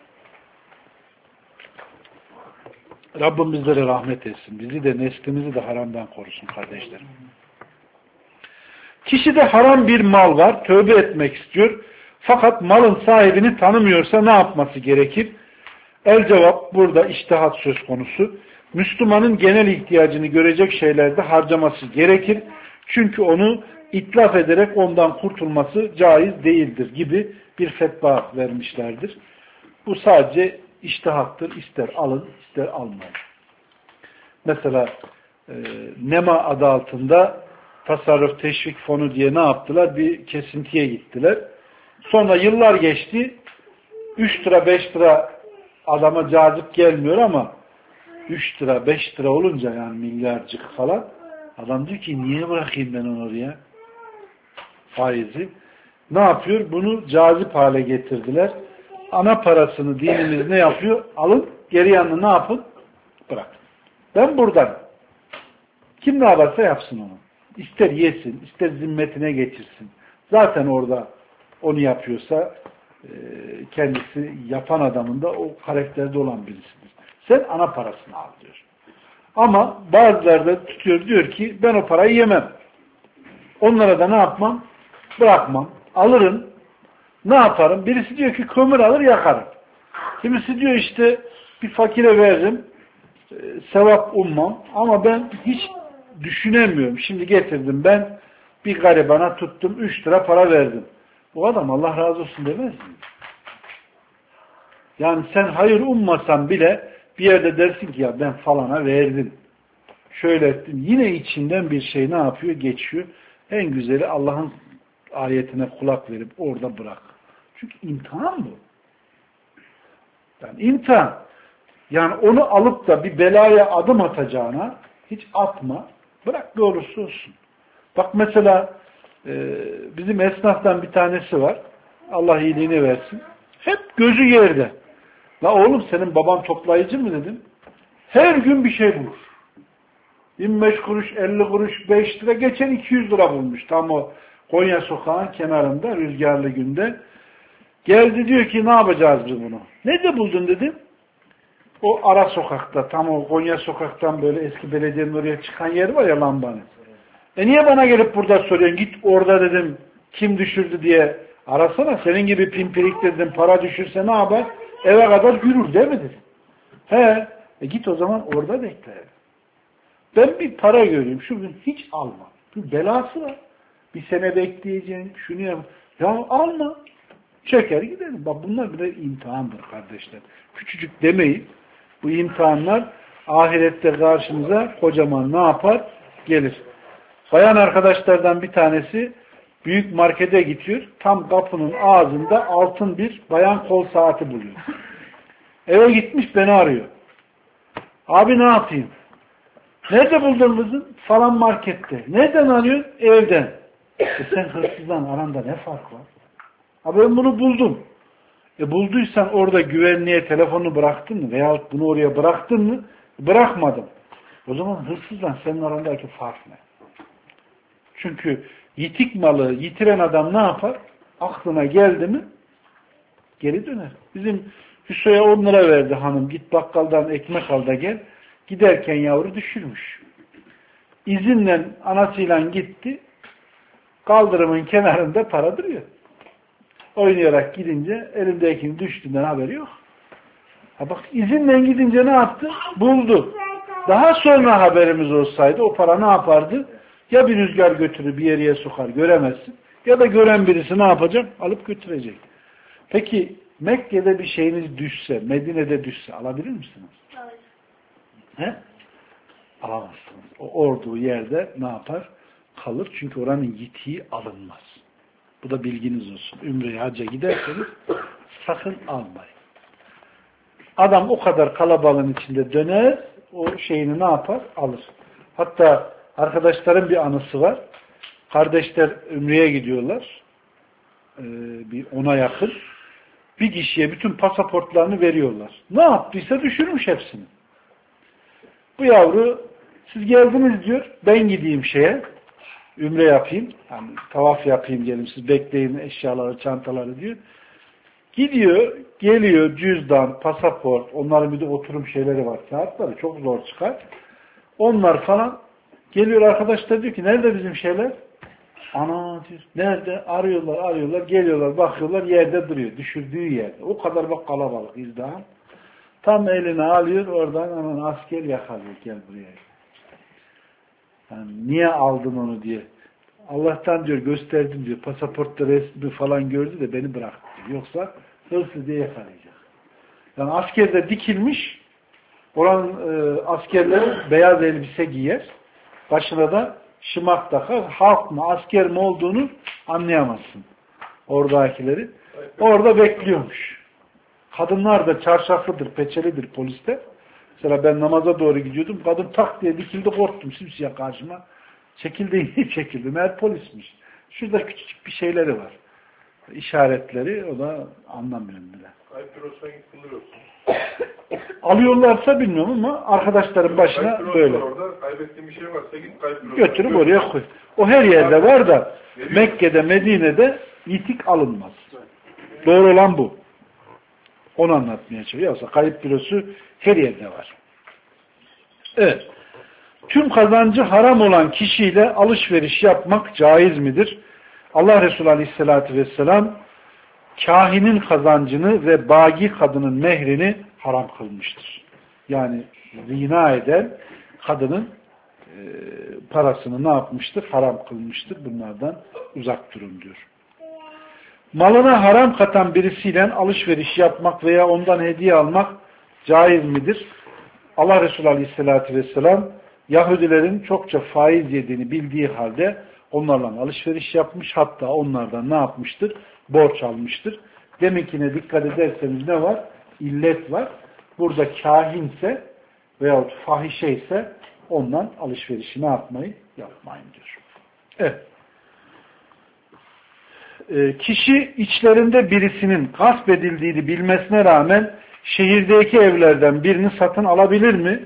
Rabbim bizlere rahmet etsin. Bizi de neslimizi de haramdan korusun kardeşlerim. Kişide haram bir mal var. Tövbe etmek istiyor. Fakat malın sahibini tanımıyorsa ne yapması gerekir? El cevap burada içtihat söz konusu. Müslümanın genel ihtiyacını görecek şeylerde harcaması gerekir. Çünkü onu itlaf ederek ondan kurtulması caiz değildir gibi bir fetva vermişlerdir. Bu sadece içtihattır. İster alın, ister almayın. Mesela NEMA adı altında tasarruf teşvik fonu diye ne yaptılar? Bir kesintiye gittiler. Sonra yıllar geçti. 3 lira 5 lira adama cazip gelmiyor ama 3 lira 5 lira olunca yani milyarcık falan adam diyor ki niye bırakayım ben onu oraya? Faizi. Ne yapıyor? Bunu cazip hale getirdiler. Ana parasını dinimiz ne yapıyor? Alın, geri yanını ne yapın? Bırak. Ben buradan. Kim ne yaparsa yapsın onu. İster yesin, ister zimmetine geçirsin. Zaten orada onu yapıyorsa kendisi yapan adamın da o karakterde olan birisidir. Sen ana parasını al diyor. Ama bazıları da tutuyor diyor ki ben o parayı yemem. Onlara da ne yapmam? Bırakmam. Alırım. Ne yaparım? Birisi diyor ki kömür alır yakarım. Kimisi diyor işte bir fakire veririm. Sevap ummam. Ama ben hiç düşünemiyorum. Şimdi getirdim ben bir garibana tuttum 3 lira para verdim. Bu adam Allah razı olsun demez mi? Yani sen hayır ummasan bile bir yerde dersin ki ya ben falana verdim. Şöyle ettim. Yine içinden bir şey ne yapıyor? Geçiyor. En güzeli Allah'ın ayetine kulak verip orada bırak. Çünkü imtihan bu. Yani imtihan. Yani onu alıp da bir belaya adım atacağına hiç atma. Bırak ne olursa olsun. Bak mesela bizim esnaftan bir tanesi var. Allah iyiliğini versin. Hep gözü yerde. La oğlum senin baban toplayıcı mı dedim. Her gün bir şey bulur. 25 kuruş, 50 kuruş, 5 lira. Geçen 200 lira bulmuş. Tam o Konya sokağın kenarında rüzgarlı günde. Geldi diyor ki ne yapacağız biz bunu? Ne de buldun dedim. O ara sokakta, tam o Konya sokaktan böyle eski belediyenin oraya çıkan yer var ya lambanın. Niye bana gelip burada soruyorsun? Git orada dedim kim düşürdü diye arasana. Senin gibi pimpirik dedim para düşürse ne yapar? Eve kadar yürür değil mi dedim. He. Git o zaman orada bekle. Ben bir para göreyim. Şu gün hiç alma. Bir belası var. Bir sene bekleyeceksin. Şunu yap. Ya alma. Çeker gidelim. Bak bunlar birer imtihandır kardeşler. Küçücük demeyin. Bu imtihanlar ahirette karşımıza kocaman ne yapar? Gelir. Bayan arkadaşlardan bir tanesi büyük markete gidiyor. Tam kapının ağzında altın bir bayan kol saati buluyor. Eve gitmiş beni arıyor. Abi ne yapayım? Nerede buldun kızım? Falan markette. Nereden arıyorsun? Evden. Sen hırsızdan aranda ne fark var? Abi ben bunu buldum. Bulduysan orada güvenliğe telefonu bıraktın mı? Veyahut bunu oraya bıraktın mı? Bırakmadım. O zaman hırsızla senin arandaki fark ne? Çünkü yitik malı yitiren adam ne yapar? Aklına geldi mi geri döner. Bizim Hüso'ya 10 lira verdi hanım. Git bakkaldan ekmek al da gel. Giderken yavru düşürmüş. İzinle anasıyla gitti. Kaldırımın kenarında para duruyor. Oynayarak gidince elindekinin düştüğünden haberi yok. Ha bak izinle gidince ne yaptı? Buldu. Daha sonra haberimiz olsaydı o para ne yapardı? Ya bir rüzgar götürür bir yere sokar göremezsin. Ya da gören birisi ne yapacak? Alıp götürecek. Peki Mekke'de bir şeyiniz düşse, Medine'de düşse alabilir misiniz? Evet. He? Alamazsınız. O olduğu yerde ne yapar? Kalır. Çünkü oranın yitiği alınmaz. Bu da bilginiz olsun. Ümre'ye hacca giderseniz sakın almayın. Adam o kadar kalabalığın içinde döner, o şeyini ne yapar? Alır. Hatta arkadaşların bir anısı var. Kardeşler Ümre'ye gidiyorlar. Bir 10'a yakın. Bir kişiye bütün pasaportlarını veriyorlar. Ne yaptıysa düşürmüş hepsini. Bu yavru siz geldiniz diyor. Ben gideyim Ümre yapayım. Yani tavaf yapayım gelin. Siz bekleyin eşyaları, çantaları diyor. Gidiyor, geliyor cüzdan, pasaport, onların bir de oturum şeyleri var. Kağıtları çok zor çıkar. Onlar falan geliyor arkadaşlar diyor ki nerede bizim şeyler? Ana diyor. Nerede? Arıyorlar, geliyorlar, bakıyorlar yerde duruyor. Düşürdüğü yerde. O kadar bak kalabalık izdiham. Tam eline alıyor oradan hemen asker yakalıyor. Gel buraya. Yani niye aldın onu diye. Allah'tan diyor gösterdim diyor. Pasaportta resmi falan gördü de beni bıraktı diyor. Yoksa hırsız diye yakalayacak. Yani askerde dikilmiş oranın askerleri beyaz elbise giyer. Başına da şımak takar. Halk mı asker mi olduğunu anlayamazsın. Oradakileri. Orada bekliyormuş. Kadınlar da çarşaflıdır, peçelidir poliste. Mesela ben namaza doğru gidiyordum. Kadın tak diye dikildi, korktum simsiyah karşıma. Çekildi, iyi çekildi. Meğer polismiş. Şurada küçük bir şeyleri var. İşaretleri, o da anlamıyorum bile. Kayıp bürosuna gittiriyorsun. Alıyorlarsa bilmiyorum ama arkadaşların başına böyle. Orada kaybettiğin bir şey varsa git kayıp bürosuna. Götürüp oraya koy. O her yerde var da Mekke'de, Medine'de yitik alınmaz. Doğru olan bu. Onu anlatmaya çalışıyor. Yoksa kayıp bürosu her yerde var. Evet. Tüm kazancı haram olan kişiyle alışveriş yapmak caiz midir? Allah Resulü Aleyhisselatü Vesselam kahinin kazancını ve bagi kadının mehrini haram kılmıştır. Yani zina eden kadının parasını ne yapmıştır? Haram kılmıştır. Bunlardan uzak durun diyor. Malına haram katan birisiyle alışveriş yapmak veya ondan hediye almak caiz midir? Allah Resulü Aleyhisselatü Vesselam Yahudilerin çokça faiz yediğini bildiği halde onlarla alışveriş yapmış. Hatta onlardan ne yapmıştır? Borç almıştır. Deminkine dikkat ederseniz ne var? İllet var. Burada kahinse veyahut fahişe ise ondan alışverişi ne yapmayın? Yapmayın diyor. Evet. Kişi içlerinde birisinin gasp edildiğini bilmesine rağmen şehirdeki evlerden birini satın alabilir mi?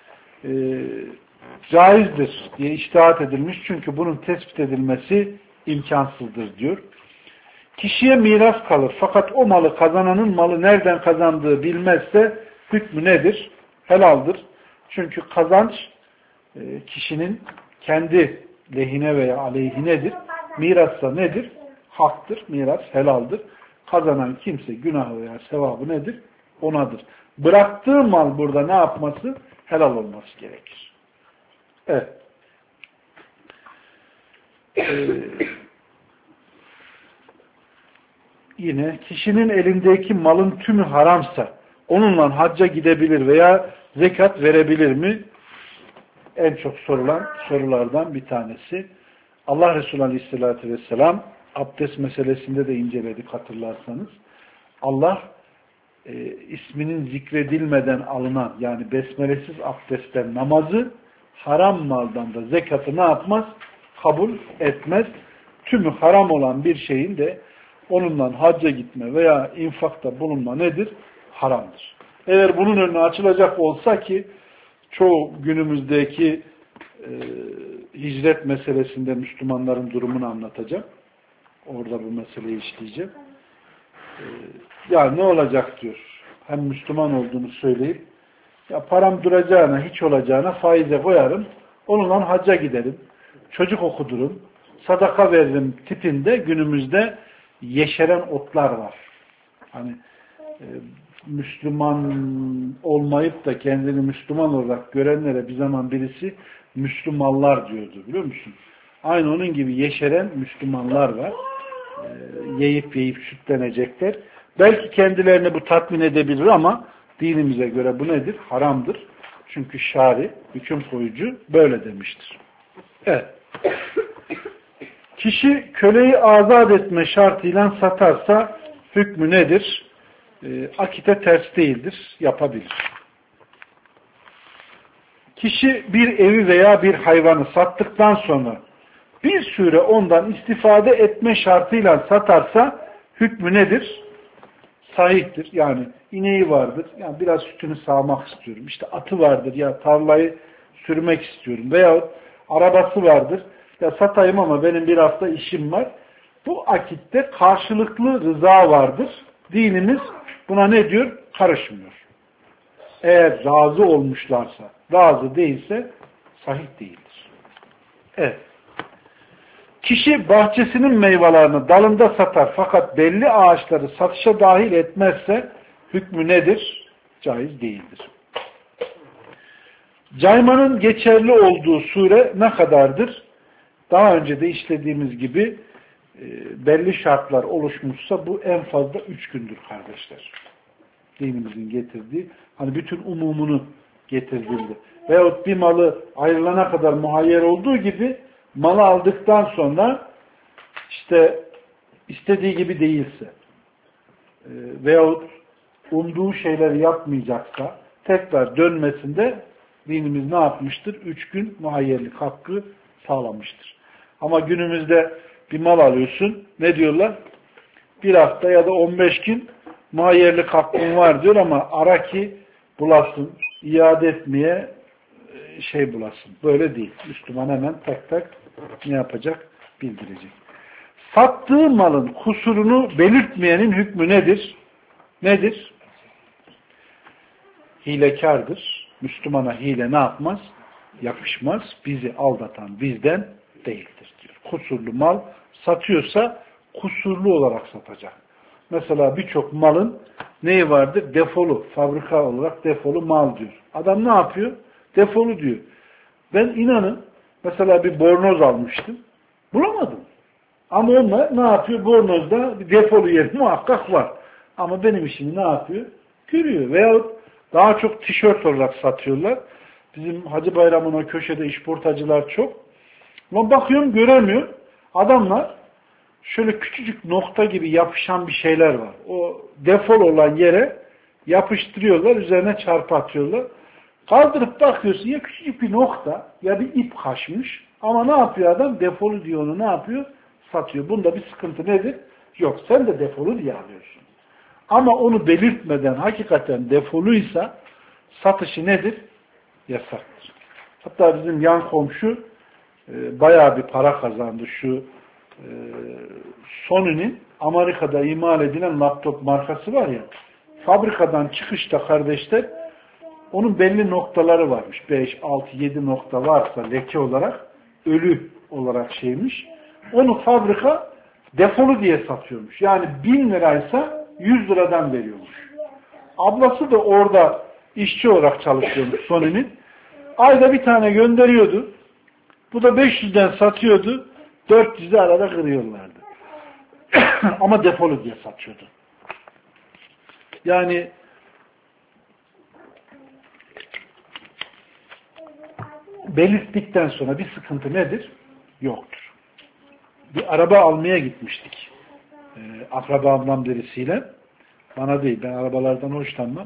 Caizdir diye içtihat edilmiş. Çünkü bunun tespit edilmesi imkansızdır diyor. Kişiye miras kalır. Fakat o malı kazananın malı nereden kazandığı bilmezse hükmü nedir? Helaldir. Çünkü kazanç kişinin kendi lehine veya aleyhinedir. Mirassa nedir? Haktır. Miras helaldir. Kazanan kimse günahı veya sevabı nedir? Onadır. Bıraktığı mal burada ne yapması? Helal olması gerekir. Evet. Yine kişinin elindeki malın tümü haramsa onunla hacca gidebilir veya zekat verebilir mi? En çok sorulan sorulardan bir tanesi. Allah Resulü Aleyhisselatü Vesselam abdest meselesinde de inceledik hatırlarsanız. Allah isminin zikredilmeden alınan yani besmelesiz abdestten namazı haram maldan da zekatı ne yapmaz? Kabul etmez. Tümü haram olan bir şeyin de onunla hacca gitme veya infakta bulunma nedir? Haramdır. Eğer bunun önüne açılacak olsa ki çoğu günümüzdeki hicret meselesinde Müslümanların durumunu anlatacağım. Orada bu meseleyi işleyeceğim. Ya ne olacak diyor. Hem Müslüman olduğunu söyleyip ya param duracağına, hiç olacağına faize koyarım. Onunla hacca giderim. Çocuk okudurum. Sadaka veririm tipinde günümüzde yeşeren otlar var. Hani Müslüman olmayıp da kendini Müslüman olarak görenlere bir zaman birisi Müslümanlar diyordu, biliyor musun? Aynı onun gibi yeşeren Müslümanlar var. Yiyip sütlenecekler. Belki kendilerini bu tatmin edebilir ama dinimize göre bu nedir? Haramdır. Çünkü şari, hüküm koyucu böyle demiştir. Evet. Kişi köleyi azat etme şartıyla satarsa hükmü nedir? Akite ters değildir. Yapabilir. Kişi bir evi veya bir hayvanı sattıktan sonra bir süre ondan istifade etme şartıyla satarsa hükmü nedir? Sahihtir. Yani ineği vardır. Yani biraz sütünü sağmak istiyorum. İşte atı vardır. Ya tarlayı sürmek istiyorum. Veyahut arabası vardır. Ya satayım ama benim bir hafta işim var. Bu akitte karşılıklı rıza vardır. Dinimiz buna ne diyor? Karışmıyor. Eğer razı olmuşlarsa, razı değilse sahih değildir. Evet. Kişi bahçesinin meyvelerini dalında satar fakat belli ağaçları satışa dahil etmezse hükmü nedir? Caiz değildir. Caymanın geçerli olduğu süre ne kadardır? Daha önce de işlediğimiz gibi belli şartlar oluşmuşsa bu en fazla 3 gündür kardeşler. Dinimizin getirdiği, hani bütün umumunu getirdiğinde. Veyahut bir malı ayrılana kadar muhayyer olduğu gibi malı aldıktan sonra işte istediği gibi değilse veyahut umduğu şeyleri yapmayacaksa tekrar dönmesinde dinimiz ne yapmıştır? 3 gün muhayyerlik hakkı sağlamıştır. Ama günümüzde bir mal alıyorsun. Ne diyorlar? Bir hafta ya da 15 gün muhayyerlik hakkın var diyor ama ara ki bulasın, iade etmeye bulasın. Böyle değil. Müslüman hemen tak tak ne yapacak? Bildirecek. Sattığı malın kusurunu belirtmeyenin hükmü nedir? Nedir? Hilekardır. Müslümana hile ne yapmaz? Yakışmaz. Bizi aldatan bizden değildir diyor. Kusurlu mal satıyorsa kusurlu olarak satacak. Mesela birçok malın neyi vardır? Defolu. Fabrika olarak defolu mal diyor. Adam ne yapıyor? Defolu diyor. Ben inanın mesela bir bornoz almıştım. Bulamadım. Ama onlar ne yapıyor? Bornozda bir defolu yer muhakkak var. Ama benim işimi ne yapıyor? Görüyor. Veyahut daha çok tişört olarak satıyorlar. Bizim Hacı Bayramı'na köşede işportacılar çok. Ama bakıyorum göremiyor. Adamlar şöyle küçücük nokta gibi yapışan bir şeyler var. O defol olan yere yapıştırıyorlar. Üzerine çarpı atıyorlar. Kaldırıp bakıyorsun ya küçücük bir nokta ya bir ip kaçmış. Ama ne yapıyor adam? Defolu diyor onu ne yapıyor? Satıyor. Bunda bir sıkıntı nedir? Yok. Sen de defolu diye alıyorsun. Ama onu belirtmeden hakikaten defoluysa satışı nedir? Yasaktır. Hatta bizim yan komşu bayağı bir para kazandı. Şu Sony'nin Amerika'da imal edilen laptop markası var ya, fabrikadan çıkışta kardeşler onun belli noktaları varmış. 5, 6, 7 nokta varsa leke olarak ölü olarak şeymiş. Onu fabrika defolu diye satıyormuş. Yani 1000 liraysa 100 liradan veriyormuş. Ablası da orada işçi olarak çalışıyormuş Sony'nin. Ayda bir tane gönderiyordu. Bu da 500'den satıyordu. 400'ü arada kırıyorlardı. Ama defolu diye satıyordu. Yani belirttikten sonra bir sıkıntı nedir? Yoktur. Bir araba almaya gitmiştik. Akrabamdan birisiyle. Bana değil, ben arabalardan hoşlanmam.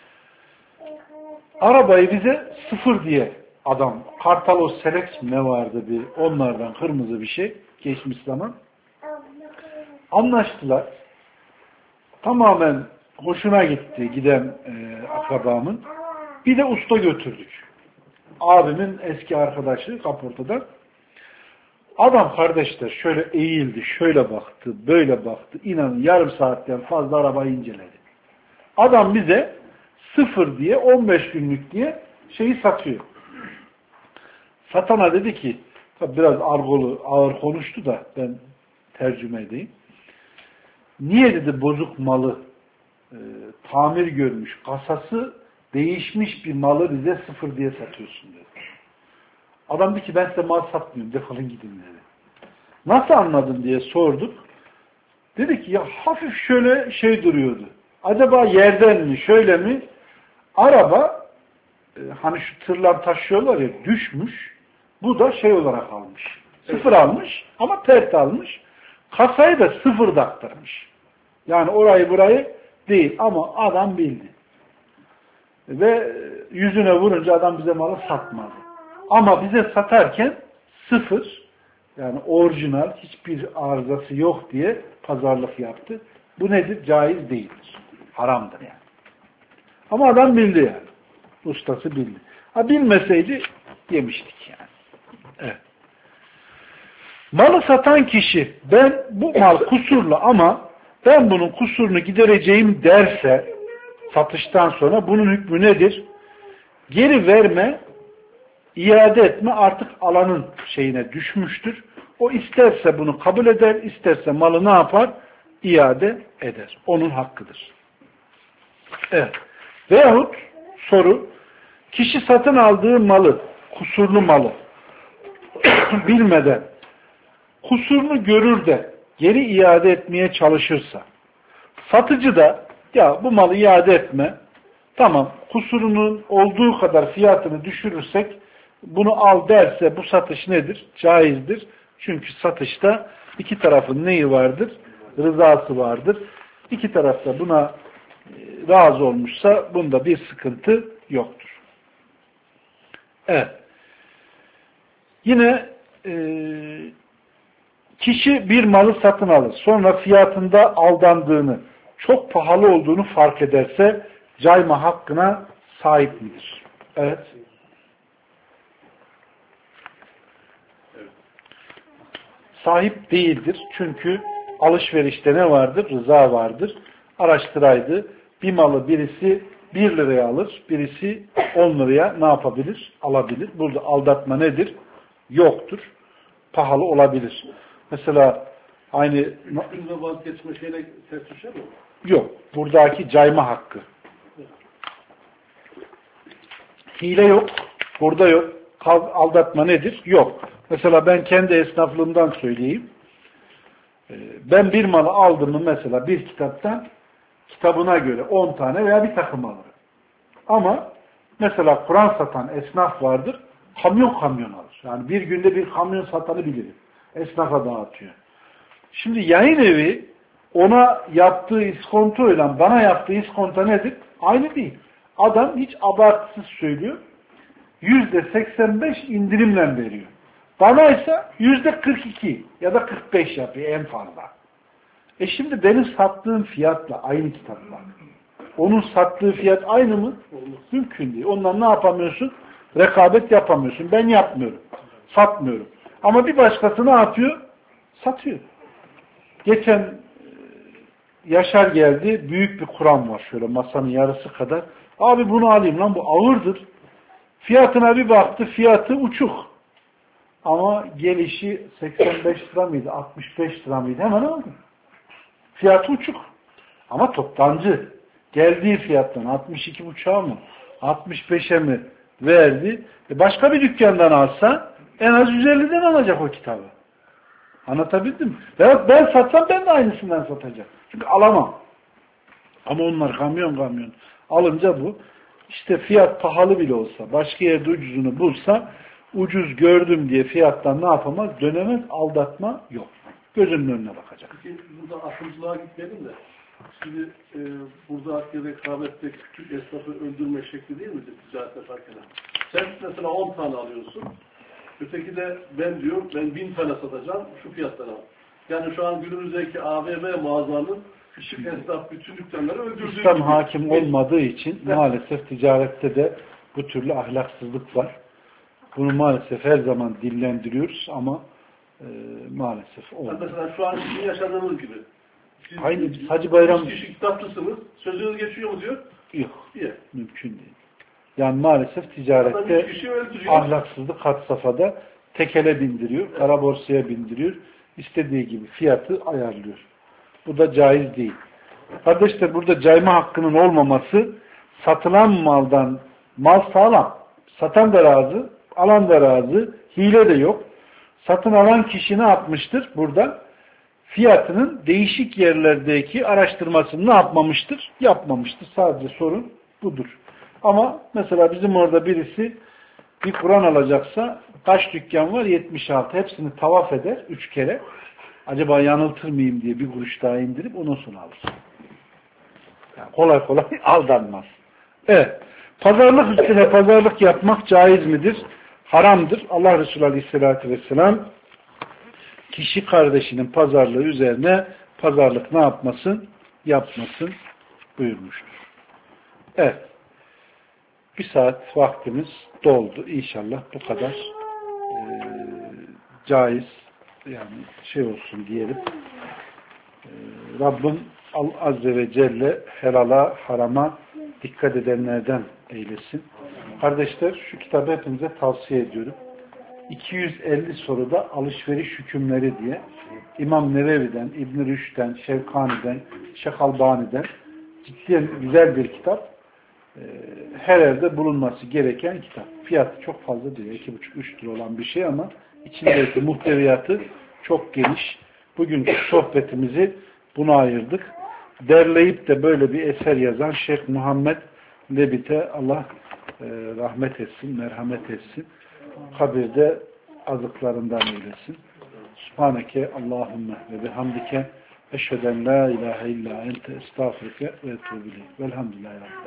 Arabayı bize 0 diye adam, Kartalos Select ne vardı bir, onlardan kırmızı bir şey, geçmiş zaman. Anlaştılar. Tamamen hoşuna gitti giden akrabamın. Bir de usta götürdük. abimin eski arkadaşı kaportadan. Adam kardeşler şöyle eğildi, şöyle baktı, böyle baktı. İnanın yarım saatten fazla arabayı inceledi. Adam bize 0 diye 15 günlük diye şeyi satıyor. Satana dedi ki, biraz argolu, ağır konuştu da ben tercüme edeyim. Niye dedi bozuk malı, tamir görmüş, kasası değişmiş bir malı bize 0 diye satıyorsun dedi. Adam dedi ki ben size mal satmıyorum, defolun gidin dedi. Nasıl anladın diye sorduk. Dedi ki ya hafif şöyle şey duruyordu. Acaba yerden mi şöyle mi? Araba hani şu tırlar taşıyorlar ya düşmüş. Bu da şey olarak almış. 0 almış ama pert almış. Kasayı da 0 aktarmış. Yani orayı burayı değil ama adam bildi. Ve yüzüne vurunca adam bize malı satmadı. Ama bize satarken 0 yani orijinal hiçbir arızası yok diye pazarlık yaptı. Bu nedir? Caiz değildir. Haramdır yani. Ama adam bildi yani. Ustası bildi. Ha bilmeseydi yemiştik yani. Evet. Malı satan kişi ben bu mal kusurlu ama ben bunun kusurunu gidereceğim derse satıştan sonra bunun hükmü nedir? Geri verme, iade etme artık alanın şeyine düşmüştür. O isterse bunu kabul eder, isterse malı ne yapar? İade eder. Onun hakkıdır. Evet. Veyahut soru, kişi satın aldığı malı, kusurlu malı bilmeden kusurunu görür de geri iade etmeye çalışırsa satıcı da ya bu malı iade etme, tamam kusurunun olduğu kadar fiyatını düşürürsek bunu al derse bu satış nedir? Caizdir. Çünkü satışta iki tarafın neyi vardır? Rızası vardır. İki taraf da buna razı olmuşsa bunda bir sıkıntı yoktur. Evet. Yine kişi bir malı satın alır. Sonra fiyatında aldandığını, çok pahalı olduğunu fark ederse cayma hakkına sahip midir? Evet. Sahip değildir. Çünkü alışverişte ne vardır? Rıza vardır. Araştıraydı. Bir malı birisi 1 liraya alır. Birisi 10 liraya ne yapabilir? Alabilir. Burada aldatma nedir? Yoktur. Pahalı olabilir. Mesela aynı... Hükümle vazgeçme şeyle ters düşer mi? Yok. Buradaki cayma hakkı. Hile yok. Burada yok. Aldatma nedir? Yok. Mesela ben kendi esnaflığımdan söyleyeyim. Ben bir malı aldım mı mesela bir kitaptan kitabına göre 10 tane veya bir takım alırım. Ama mesela Kur'an satan esnaf vardır. Kamyon kamyon alır. Yani bir günde bir kamyon satanı bilirim. Esnafa dağıtıyor. Şimdi yayın evi ona yaptığı iskontoyla bana yaptığı iskonto nedir? Aynı değil. Adam hiç abartısız söylüyor. %85 indirimle veriyor. Bana ise %42 ya da 45 yapıyor en fazla. Şimdi benim sattığım fiyatla aynı kitaplar. Onun sattığı fiyat aynı mı? Mümkün değil. Ondan ne yapamıyorsun? Rekabet yapamıyorsun. Ben yapmıyorum. Satmıyorum. Ama bir başkası ne yapıyor? Satıyor. Geçen Yaşar geldi. Büyük bir Kur'an var şöyle masanın yarısı kadar. Abi bunu alayım lan bu ağırdır. Fiyatına bir baktı. Fiyatı uçuk. Ama gelişi 85 lira mıydı? 65 lira mıydı? Hemen aldım. Fiyatı uçuk. Ama toptancı. Geldiği fiyattan 62,5'a mı? 65'e mi verdi? Başka bir dükkandan alsa en az 150'den alacak o kitabı. Anlatabildim mi? Veyahut ben satsam ben de aynısından satacağım. Çünkü alamam. Ama onlar kamyon alınca bu. İşte fiyat pahalı bile olsa, başka yerde ucuzunu bulsa, ucuz gördüm diye fiyattan ne yapamaz? Dönemez, aldatma yok. Gözünün önüne bakacak. Peki burada akımcılığa gitmedim de, şimdi buradaki rekabette küçük esnafı öldürme şekli değil midir ticaret yaparken? Sen mesela 10 tane alıyorsun, öteki de ben 1000 tane satacağım, şu fiyattan al. Yani şu an günümüzdeki AVM mağazalarının küçük esnaf bütün dükkanları öldürdüğü İslam hakim olmadığı için maalesef ticarette de bu türlü ahlaksızlık var. Bunu maalesef her zaman dillendiriyoruz ama maalesef olmuyor. Mesela şu an sizin yaşadığınız gibi. Siz, Aynı biz Hacı Bayram... 3 kişi kitaplısınız. Sözünüz geçiyor mu diyor? Yok. İyi. Mümkün değil. Yani maalesef ticarette ahlaksızlık had safhada tekele bindiriyor, kara borsaya bindiriyor. İstediği gibi fiyatı ayarlıyor. Bu da caiz değil. Kardeşler burada cayma hakkının olmaması, satılan maldan mal sağlam. Satan da razı, alan da razı, hile de yok. Satın alan kişi ne yapmıştır burada? Fiyatının değişik yerlerdeki araştırmasını ne yapmamıştır? Yapmamıştır. Sadece sorun budur. Ama mesela bizim orada birisi bir Kur'an alacaksa kaç dükkan var? 76. Hepsini tavaf eder 3 kere. Acaba yanıltır mıyım diye bir kuruş daha indirip ondan sonra alır. Yani kolay kolay aldanmaz. Evet. Pazarlık üstüne pazarlık yapmak caiz midir? Haramdır. Allah Resulü Aleyhisselatü Vesselam kişi kardeşinin pazarlığı üzerine pazarlık ne yapmasın? Yapmasın buyurmuştur. Evet. Bir saat vaktimiz doldu. İnşallah bu kadar caiz yani şey olsun diyelim. Rabbim Azze ve Celle helala, harama dikkat edenlerden eylesin. Kardeşler şu kitabı hepinize tavsiye ediyorum. 250 soruda alışveriş hükümleri diye İmam Nevevi'den, İbn-i Rüşd'den, Şevkani'den, Şeyh Albani'den ciddi güzel bir kitap. Her evde bulunması gereken kitap. Fiyatı çok fazla değil. 2,5-3 lira olan bir şey ama içindeki muhteviyatı çok geniş. Bugünkü sohbetimizi buna ayırdık. Derleyip de böyle bir eser yazan Şeyh Muhammed Lebit'e Allah rahmet etsin, merhamet etsin. Kabirde azıklarından eylesin. Subhaneke Allahümme ve bihamdike eşheden la ilahe illa ente estağfurke ve etûbü ileyk. Velhamdülillahi.